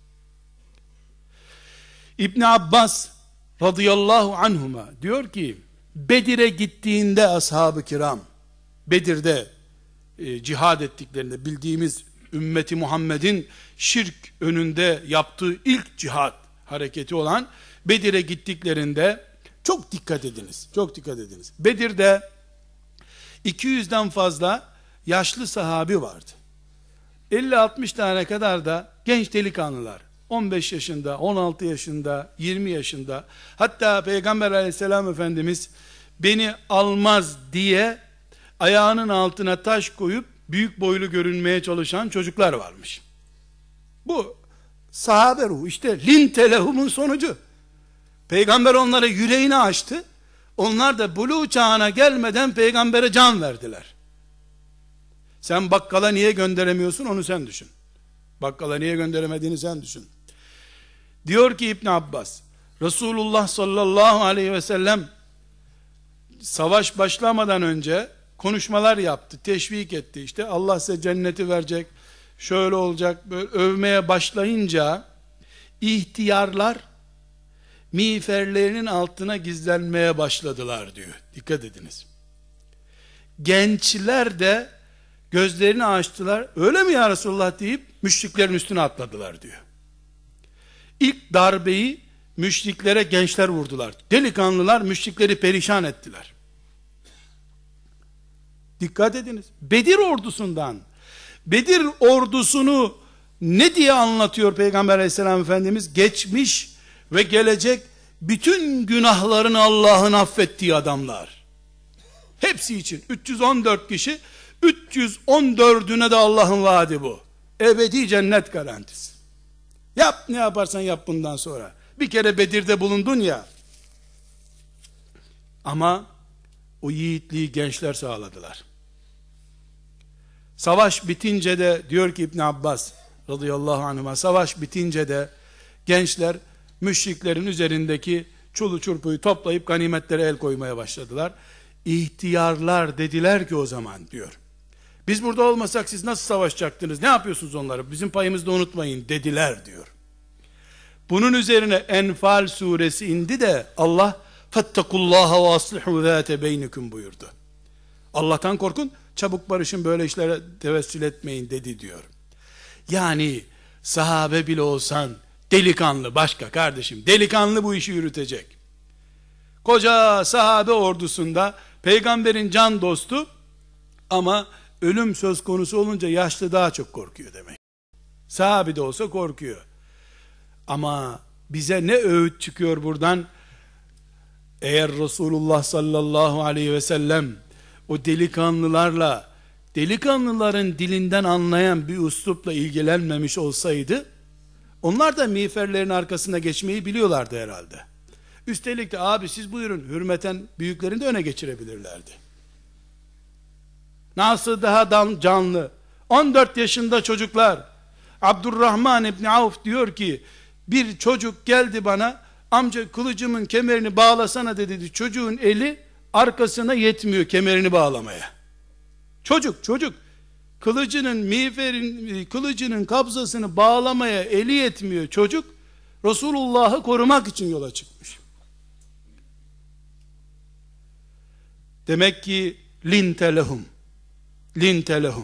İbn Abbas radıyallahu anhuma diyor ki, Bedir'e gittiğinde ashab-ı kiram, Bedir'de e, cihad ettiklerinde, bildiğimiz ümmeti Muhammed'in şirk önünde yaptığı ilk cihad hareketi olan Bedir'e gittiklerinde, çok dikkat ediniz, çok dikkat ediniz. Bedir'de iki yüzden fazla yaşlı sahabi vardı. elli altmış tane kadar da genç delikanlılar, on beş yaşında, on altı yaşında, yirmi yaşında, hatta Peygamber aleyhisselam Efendimiz beni almaz diye ayağının altına taş koyup büyük boylu görünmeye çalışan çocuklar varmış. Bu sahabe ruhu, işte lintelehum'un sonucu. Peygamber onlara yüreğini açtı. Onlar da buluğ çağına gelmeden peygambere can verdiler. Sen bakkala niye gönderemiyorsun, onu sen düşün. Bakkala niye gönderemediğini sen düşün. Diyor ki İbn Abbas, Resulullah sallallahu aleyhi ve sellem savaş başlamadan önce konuşmalar yaptı, teşvik etti. İşte Allah size cenneti verecek, şöyle olacak, böyle övmeye başlayınca ihtiyarlar miğferlerinin altına gizlenmeye başladılar diyor. Dikkat ediniz. Gençler de gözlerini açtılar. Öyle mi ya Resulullah deyip müşriklerin üstüne atladılar diyor. İlk darbeyi müşriklere gençler vurdular. Delikanlılar müşrikleri perişan ettiler. Dikkat ediniz. Bedir ordusundan, Bedir ordusunu ne diye anlatıyor Peygamber aleyhisselam Efendimiz? Geçmiş ve gelecek bütün günahlarını Allah'ın affettiği adamlar. Hepsi için üç yüz on dört kişi, üç yüz on dördüne de Allah'ın vaadi bu. Ebedi cennet garantisi. Yap ne yaparsan yap bundan sonra. Bir kere Bedir'de bulundun ya. Ama o yiğitliği gençler sağladılar. Savaş bitince de diyor ki İbn Abbas radıyallahu anhuma, savaş bitince de gençler müşriklerin üzerindeki çulu çurpuyu toplayıp ganimetlere el koymaya başladılar. İhtiyarlar dediler ki o zaman diyor, biz burada olmasak siz nasıl savaşacaktınız, ne yapıyorsunuz onları, bizim payımızı da unutmayın dediler diyor. Bunun üzerine Enfal suresi indi de Allah fettekullaha ve aslihu zâte beynikum buyurdu. Allah'tan korkun, çabuk barışın, böyle işlere tevessül etmeyin dedi diyor. Yani sahabe bile olsan delikanlı, başka kardeşim, delikanlı bu işi yürütecek. Koca sahabe ordusunda peygamberin can dostu, ama ölüm söz konusu olunca yaşlı daha çok korkuyor demek. Sahabe de olsa korkuyor. Ama bize ne öğüt çıkıyor buradan? Eğer Resulullah sallallahu aleyhi ve sellem o delikanlılarla, delikanlıların dilinden anlayan bir üslupla ilgilenmemiş olsaydı, onlar da miğferlerin arkasına geçmeyi biliyorlardı herhalde. Üstelik de abi siz buyurun, hürmeten büyüklerini de öne geçirebilirlerdi. Nasıl daha canlı? on dört yaşında çocuklar. Abdurrahman İbni Avf diyor ki, bir çocuk geldi bana, amca kılıcımın kemerini bağlasana dedi. Çocuğun eli arkasına yetmiyor kemerini bağlamaya. Çocuk çocuk kılıcının miğferin kılıcının kabzasını bağlamaya eli yetmiyor çocuk. Resulullah'ı korumak için yola çıkmış. Demek ki lintelehum lintelehum.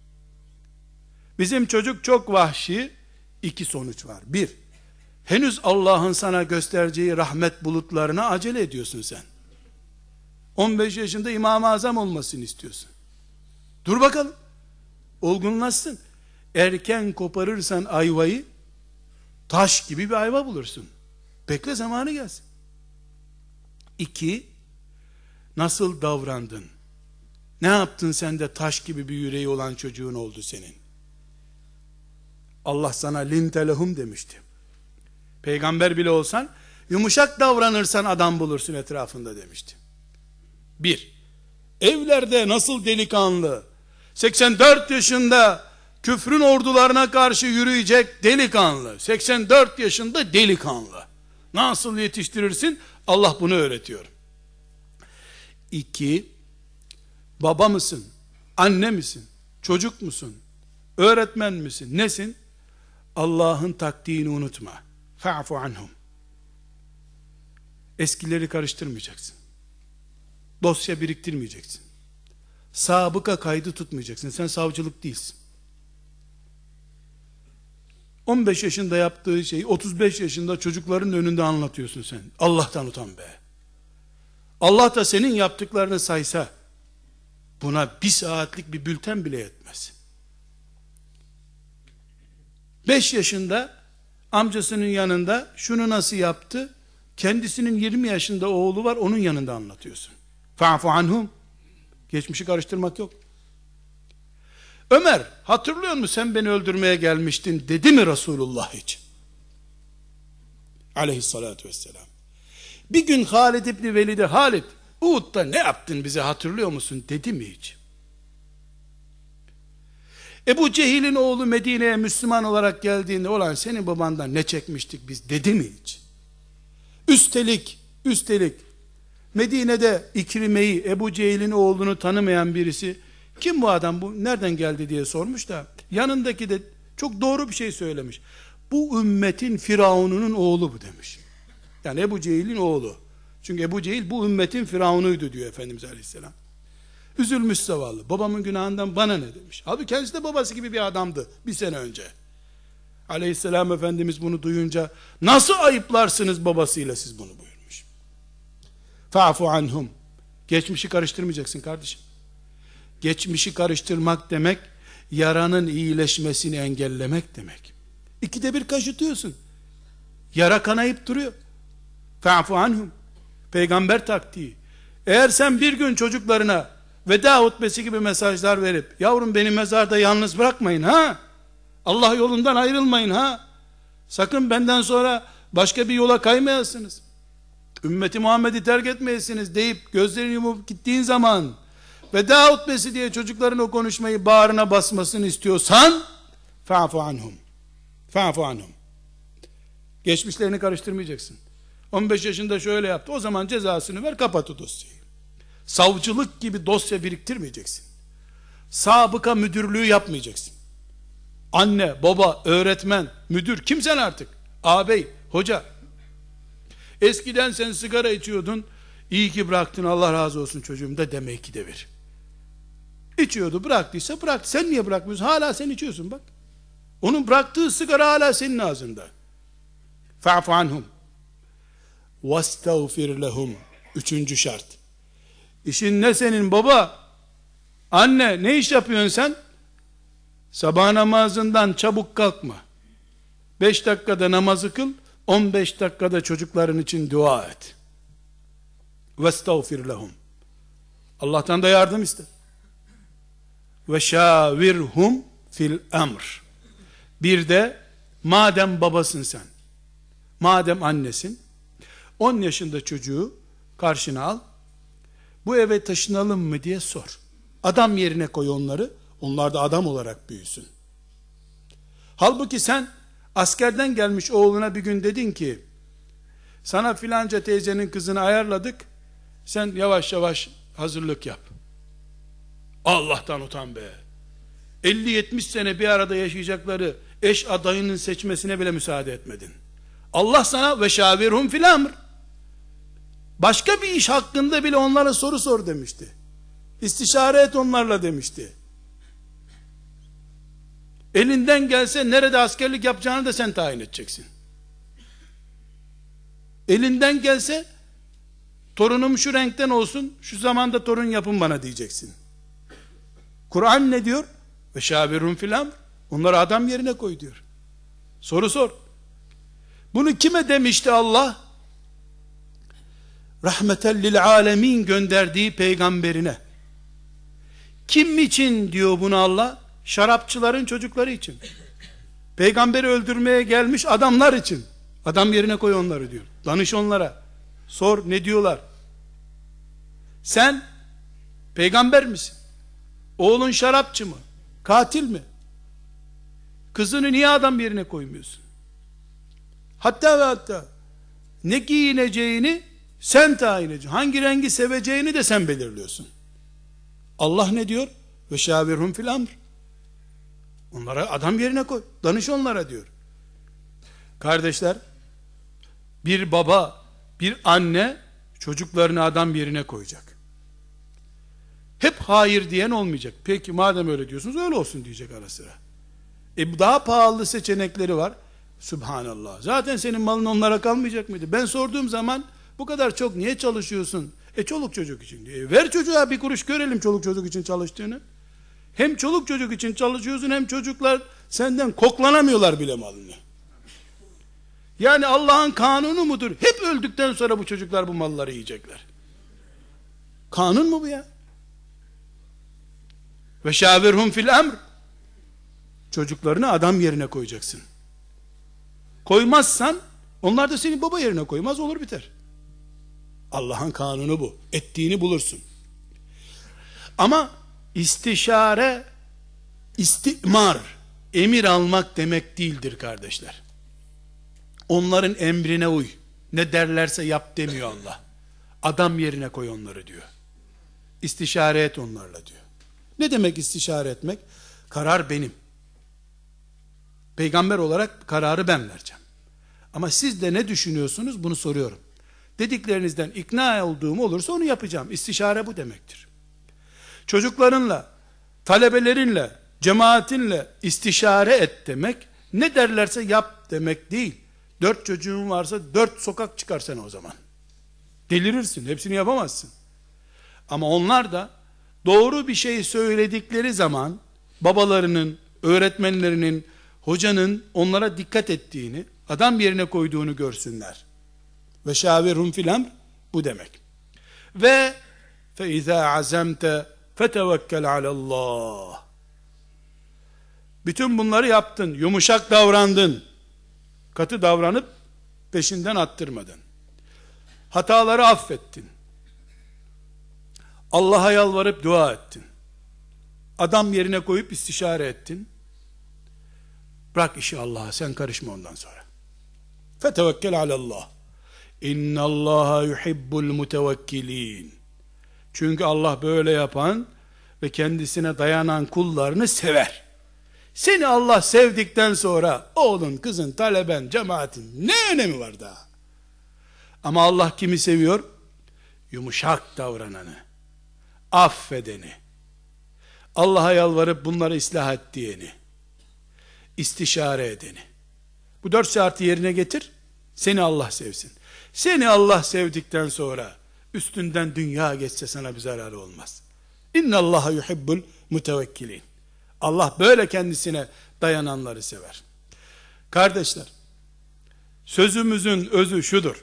Bizim çocuk çok vahşi. İki sonuç var. Bir, henüz Allah'ın sana göstereceği rahmet bulutlarına acele ediyorsun sen. on beş yaşında İmam-ı Azam olmasını istiyorsun. Dur bakalım. Olgunlaşsın. Erken koparırsan ayvayı, taş gibi bir ayva bulursun. Bekle, zamanı gelsin. İki, nasıl davrandın? Ne yaptın sen de taş gibi bir yüreği olan çocuğun oldu senin? Allah sana linte lehum demişti. Peygamber bile olsan yumuşak davranırsan adam bulursun etrafında demişti. Bir, evlerde nasıl delikanlı, seksen dört yaşında küfrün ordularına karşı yürüyecek delikanlı, seksen dört yaşında delikanlı nasıl yetiştirirsin? Allah bunu öğretiyor. İki, baba mısın, anne misin, çocuk musun, öğretmen misin, nesin? Allah'ın taktiğini unutma. Fa'fu anhum. Eskileri karıştırmayacaksın. Dosya biriktirmeyeceksin. Sabıka kaydı tutmayacaksın. Sen savcılık değilsin. on beş yaşında yaptığı şeyi otuz beş yaşında çocukların önünde anlatıyorsun sen. Allah'tan utan be. Allah da senin yaptıklarını saysa buna bir saatlik bir bülten bile yetmez. beş yaşında amcasının yanında şunu nasıl yaptı? Kendisinin yirmi yaşında oğlu var, onun yanında anlatıyorsun. Fa'fu anhum. Geçmişi karıştırmak yok. Ömer, hatırlıyor musun sen beni öldürmeye gelmiştin dedi mi Resulullah hiç? Aleyhissalatu vesselam. Bir gün Halid İbni Velid'e, Halid Uhud'da ne yaptın bize hatırlıyor musun dedi mi hiç? Ebu Cehil'in oğlu Medine'ye Müslüman olarak geldiğinde, olan senin babandan ne çekmiştik biz dedi mi hiç? Üstelik, üstelik Medine'de İkrime'yi, Ebu Cehil'in oğlunu tanımayan birisi, kim bu adam, bu nereden geldi diye sormuş da, yanındaki de çok doğru bir şey söylemiş. Bu ümmetin Firavun'unun oğlu bu demiş. Yani Ebu Cehil'in oğlu. Çünkü Ebu Cehil bu ümmetin Firavun'uydu diyor Efendimiz Aleyhisselam. Üzülmüş zavallı. Babamın günahından bana ne demiş. Halbuki kendisi de babası gibi bir adamdı bir sene önce. Aleyhisselam Efendimiz bunu duyunca, nasıl ayıplarsınız babasıyla siz bunu buyurmuş. Fa'fu anhum. Geçmişi karıştırmayacaksın kardeşim. Geçmişi karıştırmak demek, yaranın iyileşmesini engellemek demek. İkide bir kaşıtıyorsun. Yara kanayıp duruyor. Fa'fu anhum. Peygamber taktiği. Eğer sen bir gün çocuklarına veda hutbesi gibi mesajlar verip, yavrum beni mezarda yalnız bırakmayın ha, Allah yolundan ayrılmayın ha, sakın benden sonra başka bir yola kaymayasınız, ümmeti Muhammed'i terk etmeyesiniz deyip gözlerini yumup gittiğin zaman, veda hutbesi diye çocukların o konuşmayı bağrına basmasını istiyorsan, fa'fu anhum. Fa'fu anhum. Geçmişlerini karıştırmayacaksın. on beş yaşında şöyle yaptı, o zaman cezasını ver, kapat o dosyayı. Savcılık gibi dosya biriktirmeyeceksin. Sabıka müdürlüğü yapmayacaksın. Anne, baba, öğretmen, müdür, kimsen artık, ağabey, hoca. Eskiden sen sigara içiyordun, iyi ki bıraktın, Allah razı olsun çocuğum da demek ki devir. İçiyordu, bıraktıysa bıraktı. Sen niye bırakmıyorsun? Hala sen içiyorsun bak. Onun bıraktığı sigara hala senin ağzında. Fa'fu anhum. وَاسْتَغْفِرْ لَهُمْ. Üçüncü şart. İşin ne senin baba? Anne, ne iş yapıyorsun sen? Sabah namazından çabuk kalkma. Beş dakikada namazı kıl, on beş dakikada çocukların için dua et. وَاسْتَغْفِرْ لَهُمْ. Allah'tan da yardım iste. وَشَاوِرْهُمْ fil emr. Bir de madem babasın sen, madem annesin, on yaşında çocuğu karşına al, bu eve taşınalım mı diye sor. Adam yerine koy onları, onlar da adam olarak büyüsün. Halbuki sen askerden gelmiş oğluna bir gün dedin ki, sana filanca teyzenin kızını ayarladık, sen yavaş yavaş hazırlık yap. Allah'tan utan be. elli yetmiş sene bir arada yaşayacakları eş adayının seçmesine bile müsaade etmedin. Allah sana ve şavirhum fil emr. Başka bir iş hakkında bile onlara soru sor demişti. İstişare et onlarla demişti. Elinden gelse nerede askerlik yapacağını da sen tayin edeceksin. Elinden gelse torunum şu renkten olsun, şu zamanda torun yapın bana diyeceksin. Kur'an ne diyor? Ve şavirhum fil emr. Onları adam yerine koy diyor. Soru sor. Bunu kime demişti Allah? Rahmeten lil alemin gönderdiği peygamberine. Kim için diyor bunu Allah? Şarapçıların çocukları için. Peygamberi öldürmeye gelmiş adamlar için. Adam yerine koy onları diyor. Danış onlara. Sor ne diyorlar. Sen peygamber misin? Oğlun şarapçı mı? Katil mi? Kızını niye adam yerine koymuyorsun? Hatta ve hatta ne giyineceğini sen tayin ediyorsun. Hangi rengi seveceğini de sen belirliyorsun. Allah ne diyor? Ve şavirhum fil amr. Onlara adam yerine koy. Danış onlara diyor. Kardeşler, bir baba, bir anne çocuklarını adam yerine koyacak. Hep hayır diyen olmayacak. Peki madem öyle diyorsunuz öyle olsun diyecek ara sıra. E daha pahalı seçenekleri var. Subhanallah. Zaten senin malın onlara kalmayacak mıydı? Ben sorduğum zaman bu kadar çok niye çalışıyorsun? E çoluk çocuk için diyor. E ver çocuğa bir kuruş görelim çoluk çocuk için çalıştığını. Hem çoluk çocuk için çalışıyorsun hem çocuklar senden koklanamıyorlar bile malını. Yani Allah'ın kanunu mudur? Hep öldükten sonra bu çocuklar bu malları yiyecekler. Kanun mu bu ya? Ve şavirhum fil emr. Çocuklarını adam yerine koyacaksın. Koymazsan onlar da seni baba yerine koymaz, olur biter. Allah'ın kanunu bu. Ettiğini bulursun. Ama istişare, istimar, emir almak demek değildir kardeşler. Onların emrine uy. Ne derlerse yap demiyor Allah. Adam yerine koy onları diyor. İstişare et onlarla diyor. Ne demek istişare etmek? Karar benim. Peygamber olarak kararı ben vereceğim. Ama siz de ne düşünüyorsunuz bunu soruyorum. Dediklerinizden ikna olduğum olursa onu yapacağım. İstişare bu demektir. Çocuklarınla, talebelerinle, cemaatinle istişare et demek, ne derlerse yap demek değil. Dört çocuğun varsa dört sokak çıkar sen o zaman. Delirirsin, hepsini yapamazsın. Ama onlar da doğru bir şey söyledikleri zaman, babalarının, öğretmenlerinin, hocanın onlara dikkat ettiğini, adam yerine koyduğunu görsünler. Ve şavirhum fil emr bu demek. Ve fe izâ azemte fetevekkel alallah. Bütün bunları yaptın, yumuşak davrandın, katı davranıp peşinden attırmadın. Hataları affettin. Allah'a yalvarıp dua ettin. Adam yerine koyup istişare ettin. Bırak işi Allah'a, sen karışma ondan sonra. Fetevekkel alallah. İnnallaha yuhibbul mutevekkilin. Çünkü Allah böyle yapan ve kendisine dayanan kullarını sever. Seni Allah sevdikten sonra oğlun, kızın, taleben, cemaatin ne önemi var daha? Ama Allah kimi seviyor? Yumuşak davrananı, affedeni, Allah'a yalvarıp bunları ıslah et diyeni, istişare edeni. Bu dört şartı yerine getir, seni Allah sevsin. Seni Allah sevdikten sonra üstünden dünya geçse sana bir zararı olmaz. İnnallaha yuhibbul mutevekkilin. Allah böyle kendisine dayananları sever. Kardeşler, sözümüzün özü şudur.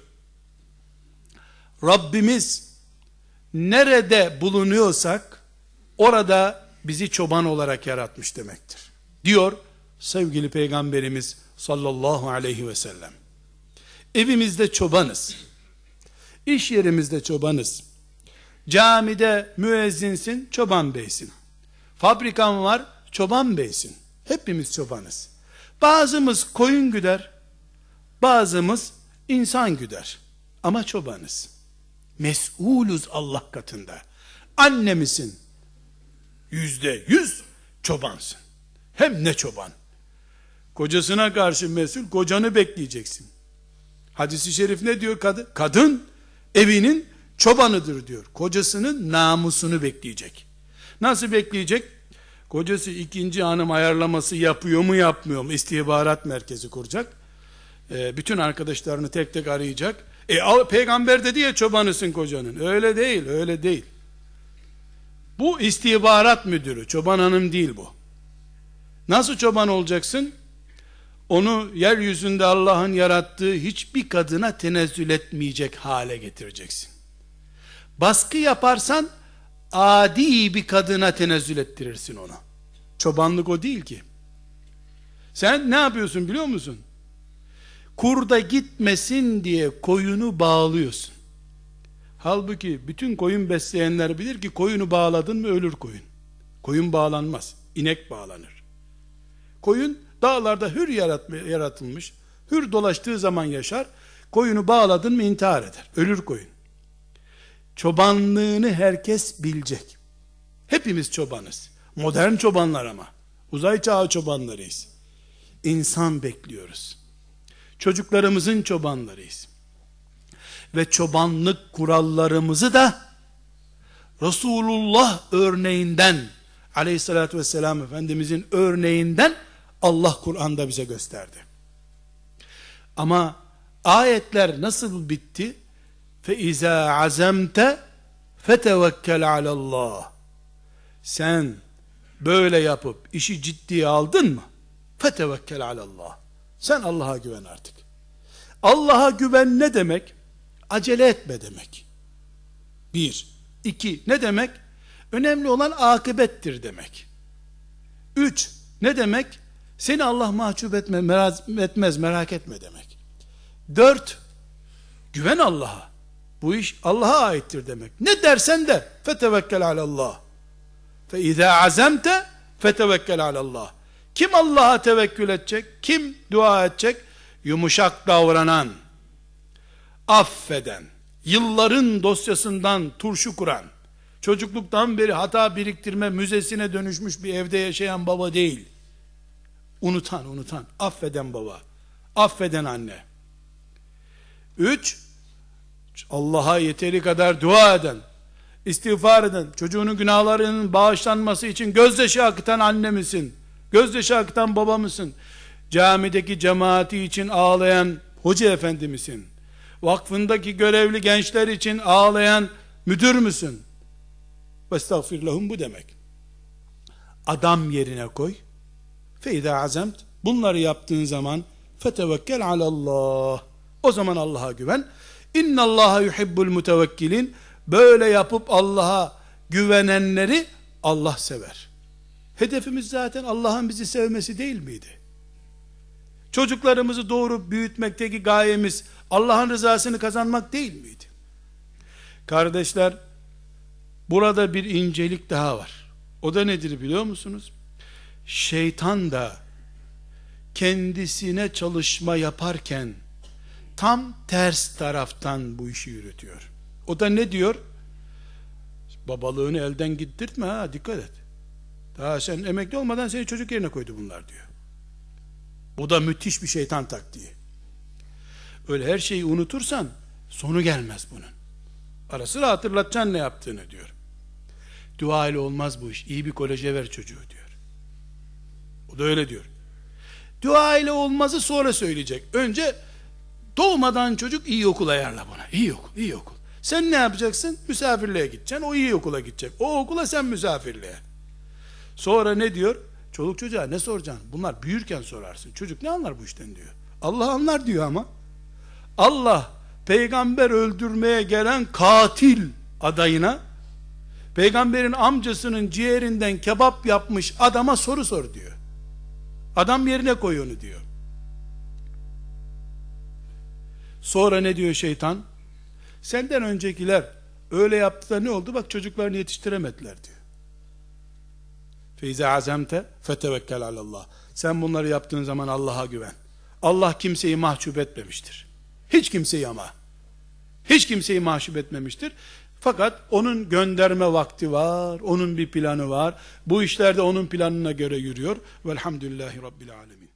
Rabbimiz nerede bulunuyorsak orada bizi çoban olarak yaratmış demektir. Diyor sevgili Peygamberimiz sallallahu aleyhi ve sellem. Evimizde çobanız. İş yerimizde çobanız. Camide müezzinsin, çoban beysin. Fabrikan var, çoban beysin. Hepimiz çobanız. Bazımız koyun güder, bazımız insan güder. Ama çobanız. Mes'uluz Allah katında. Anne misin? Yüzde yüz çobansın. Hem ne çoban. Kocasına karşı mesul, kocanı bekleyeceksin. Hadis-i şerif ne diyor kadın? Kadın evinin çobanıdır diyor. Kocasının namusunu bekleyecek. Nasıl bekleyecek? Kocası ikinci hanım ayarlaması yapıyor mu yapmıyor mu? İstihbarat merkezi kuracak. Ee, bütün arkadaşlarını tek tek arayacak. E al, peygamber dedi ya çobanısın kocanın. Öyle değil, öyle değil. Bu istihbarat müdürü, çoban hanım değil bu. Nasıl çoban olacaksın? Onu yeryüzünde Allah'ın yarattığı hiçbir kadına tenezzül etmeyecek hale getireceksin. Baskı yaparsan adi bir kadına tenezzül ettirirsin onu. Çobanlık o değil ki. Sen ne yapıyorsun biliyor musun? Kurda gitmesin diye koyunu bağlıyorsun. Halbuki bütün koyun besleyenler bilir ki koyunu bağladın mı ölür koyun. Koyun bağlanmaz. İnek bağlanır. Koyun dağlarda hür yaratılmış. Hür dolaştığı zaman yaşar. Koyunu bağladın mı intihar eder. Ölür koyun. Çobanlığını herkes bilecek. Hepimiz çobanız. Modern çobanlar ama. Uzay çağı çobanlarıyız. İnsan bekliyoruz. Çocuklarımızın çobanlarıyız. Ve çobanlık kurallarımızı da Resulullah örneğinden, aleyhissalatü vesselam Efendimizin örneğinden Allah Kur'an'da bize gösterdi. Ama ayetler nasıl bitti? فَاِذَا عَزَمْتَ فَتَوَكَّلْ عَلَى اللّٰهِ Sen böyle yapıp işi ciddiye aldın mı? فَتَوَكَّلْ عَلَى اللّٰهِ Sen Allah'a güven artık. Allah'a güven ne demek? Acele etme demek. Bir. İki. Ne demek? Önemli olan akıbettir demek. Üç. Ne demek? Seni Allah mahcup etme, merak, etmez, merak etme demek. Dört. Güven Allah'a. Bu iş Allah'a aittir demek. Ne dersen de fetevekkel alallah. Fe izâ azemte fetevekkel alallah. Kim Allah'a tevekkül edecek? Kim dua edecek? Yumuşak davranan, affeden, yılların dosyasından turşu kuran, çocukluktan beri hata biriktirme müzesine dönüşmüş bir evde yaşayan baba değil. Unutan, unutan, affeden baba, affeden anne. Üç, Allah'a yeteri kadar dua eden, istiğfar eden, çocuğunun günahlarının bağışlanması için gözyaşı akıtan anne misin? Gözyaşı akıtan baba mısın? Camideki cemaati için ağlayan hoca efendi misin? Vakfındaki görevli gençler için ağlayan müdür müsün? Vestağfir lehum bu demek. Adam yerine koy. Feyda azemt. Bunları yaptığın zaman fetevekkel alallah. O zaman Allah'a güven. İnnallaha yuhibbul mutevekkilin. Böyle yapıp Allah'a güvenenleri Allah sever. Hedefimiz zaten Allah'ın bizi sevmesi değil miydi? Çocuklarımızı doğurup büyütmekteki gayemiz Allah'ın rızasını kazanmak değil miydi? Kardeşler, burada bir incelik daha var. O da nedir biliyor musunuz? Şeytan da kendisine çalışma yaparken tam ters taraftan bu işi yürütüyor. O da ne diyor? Babalığını elden gittirtme ha, dikkat et. Daha sen emekli olmadan seni çocuk yerine koydu bunlar diyor. Bu da müthiş bir şeytan taktiği. Öyle her şeyi unutursan sonu gelmez bunun. Ara sıra hatırlatacaksın ne yaptığını diyor. Dua ile olmaz bu iş. İyi bir koleje ver çocuğu diyor. O da öyle diyor. Dua ile olmazı sonra söyleyecek. Önce doğmadan çocuk iyi okul ayarla buna. İyi okul, iyi okul. Sen ne yapacaksın? Misafirliğe gideceksin. O iyi okula gidecek. O okula sen misafirliğe. Sonra ne diyor? Çoluk çocuğa ne soracaksın? Bunlar büyürken sorarsın. Çocuk ne anlar bu işten diyor. Allah anlar diyor ama. Allah peygamber öldürmeye gelen katil adayına peygamberin amcasının ciğerinden kebap yapmış adama soru sor diyor. Adam yerine koy onu diyor. Sonra ne diyor şeytan? Senden öncekiler öyle yaptı da ne oldu? Bak çocuklarını yetiştiremediler diyor. Feize azemte fetevekkel alallah. Sen bunları yaptığın zaman Allah'a güven. Allah kimseyi mahcup etmemiştir. Hiç kimseyi ama. Hiç kimseyi mahcup etmemiştir. Fakat onun gönderme vakti var. Onun bir planı var. Bu işlerde onun planına göre yürüyor. Velhamdülillahi Rabbil alemin.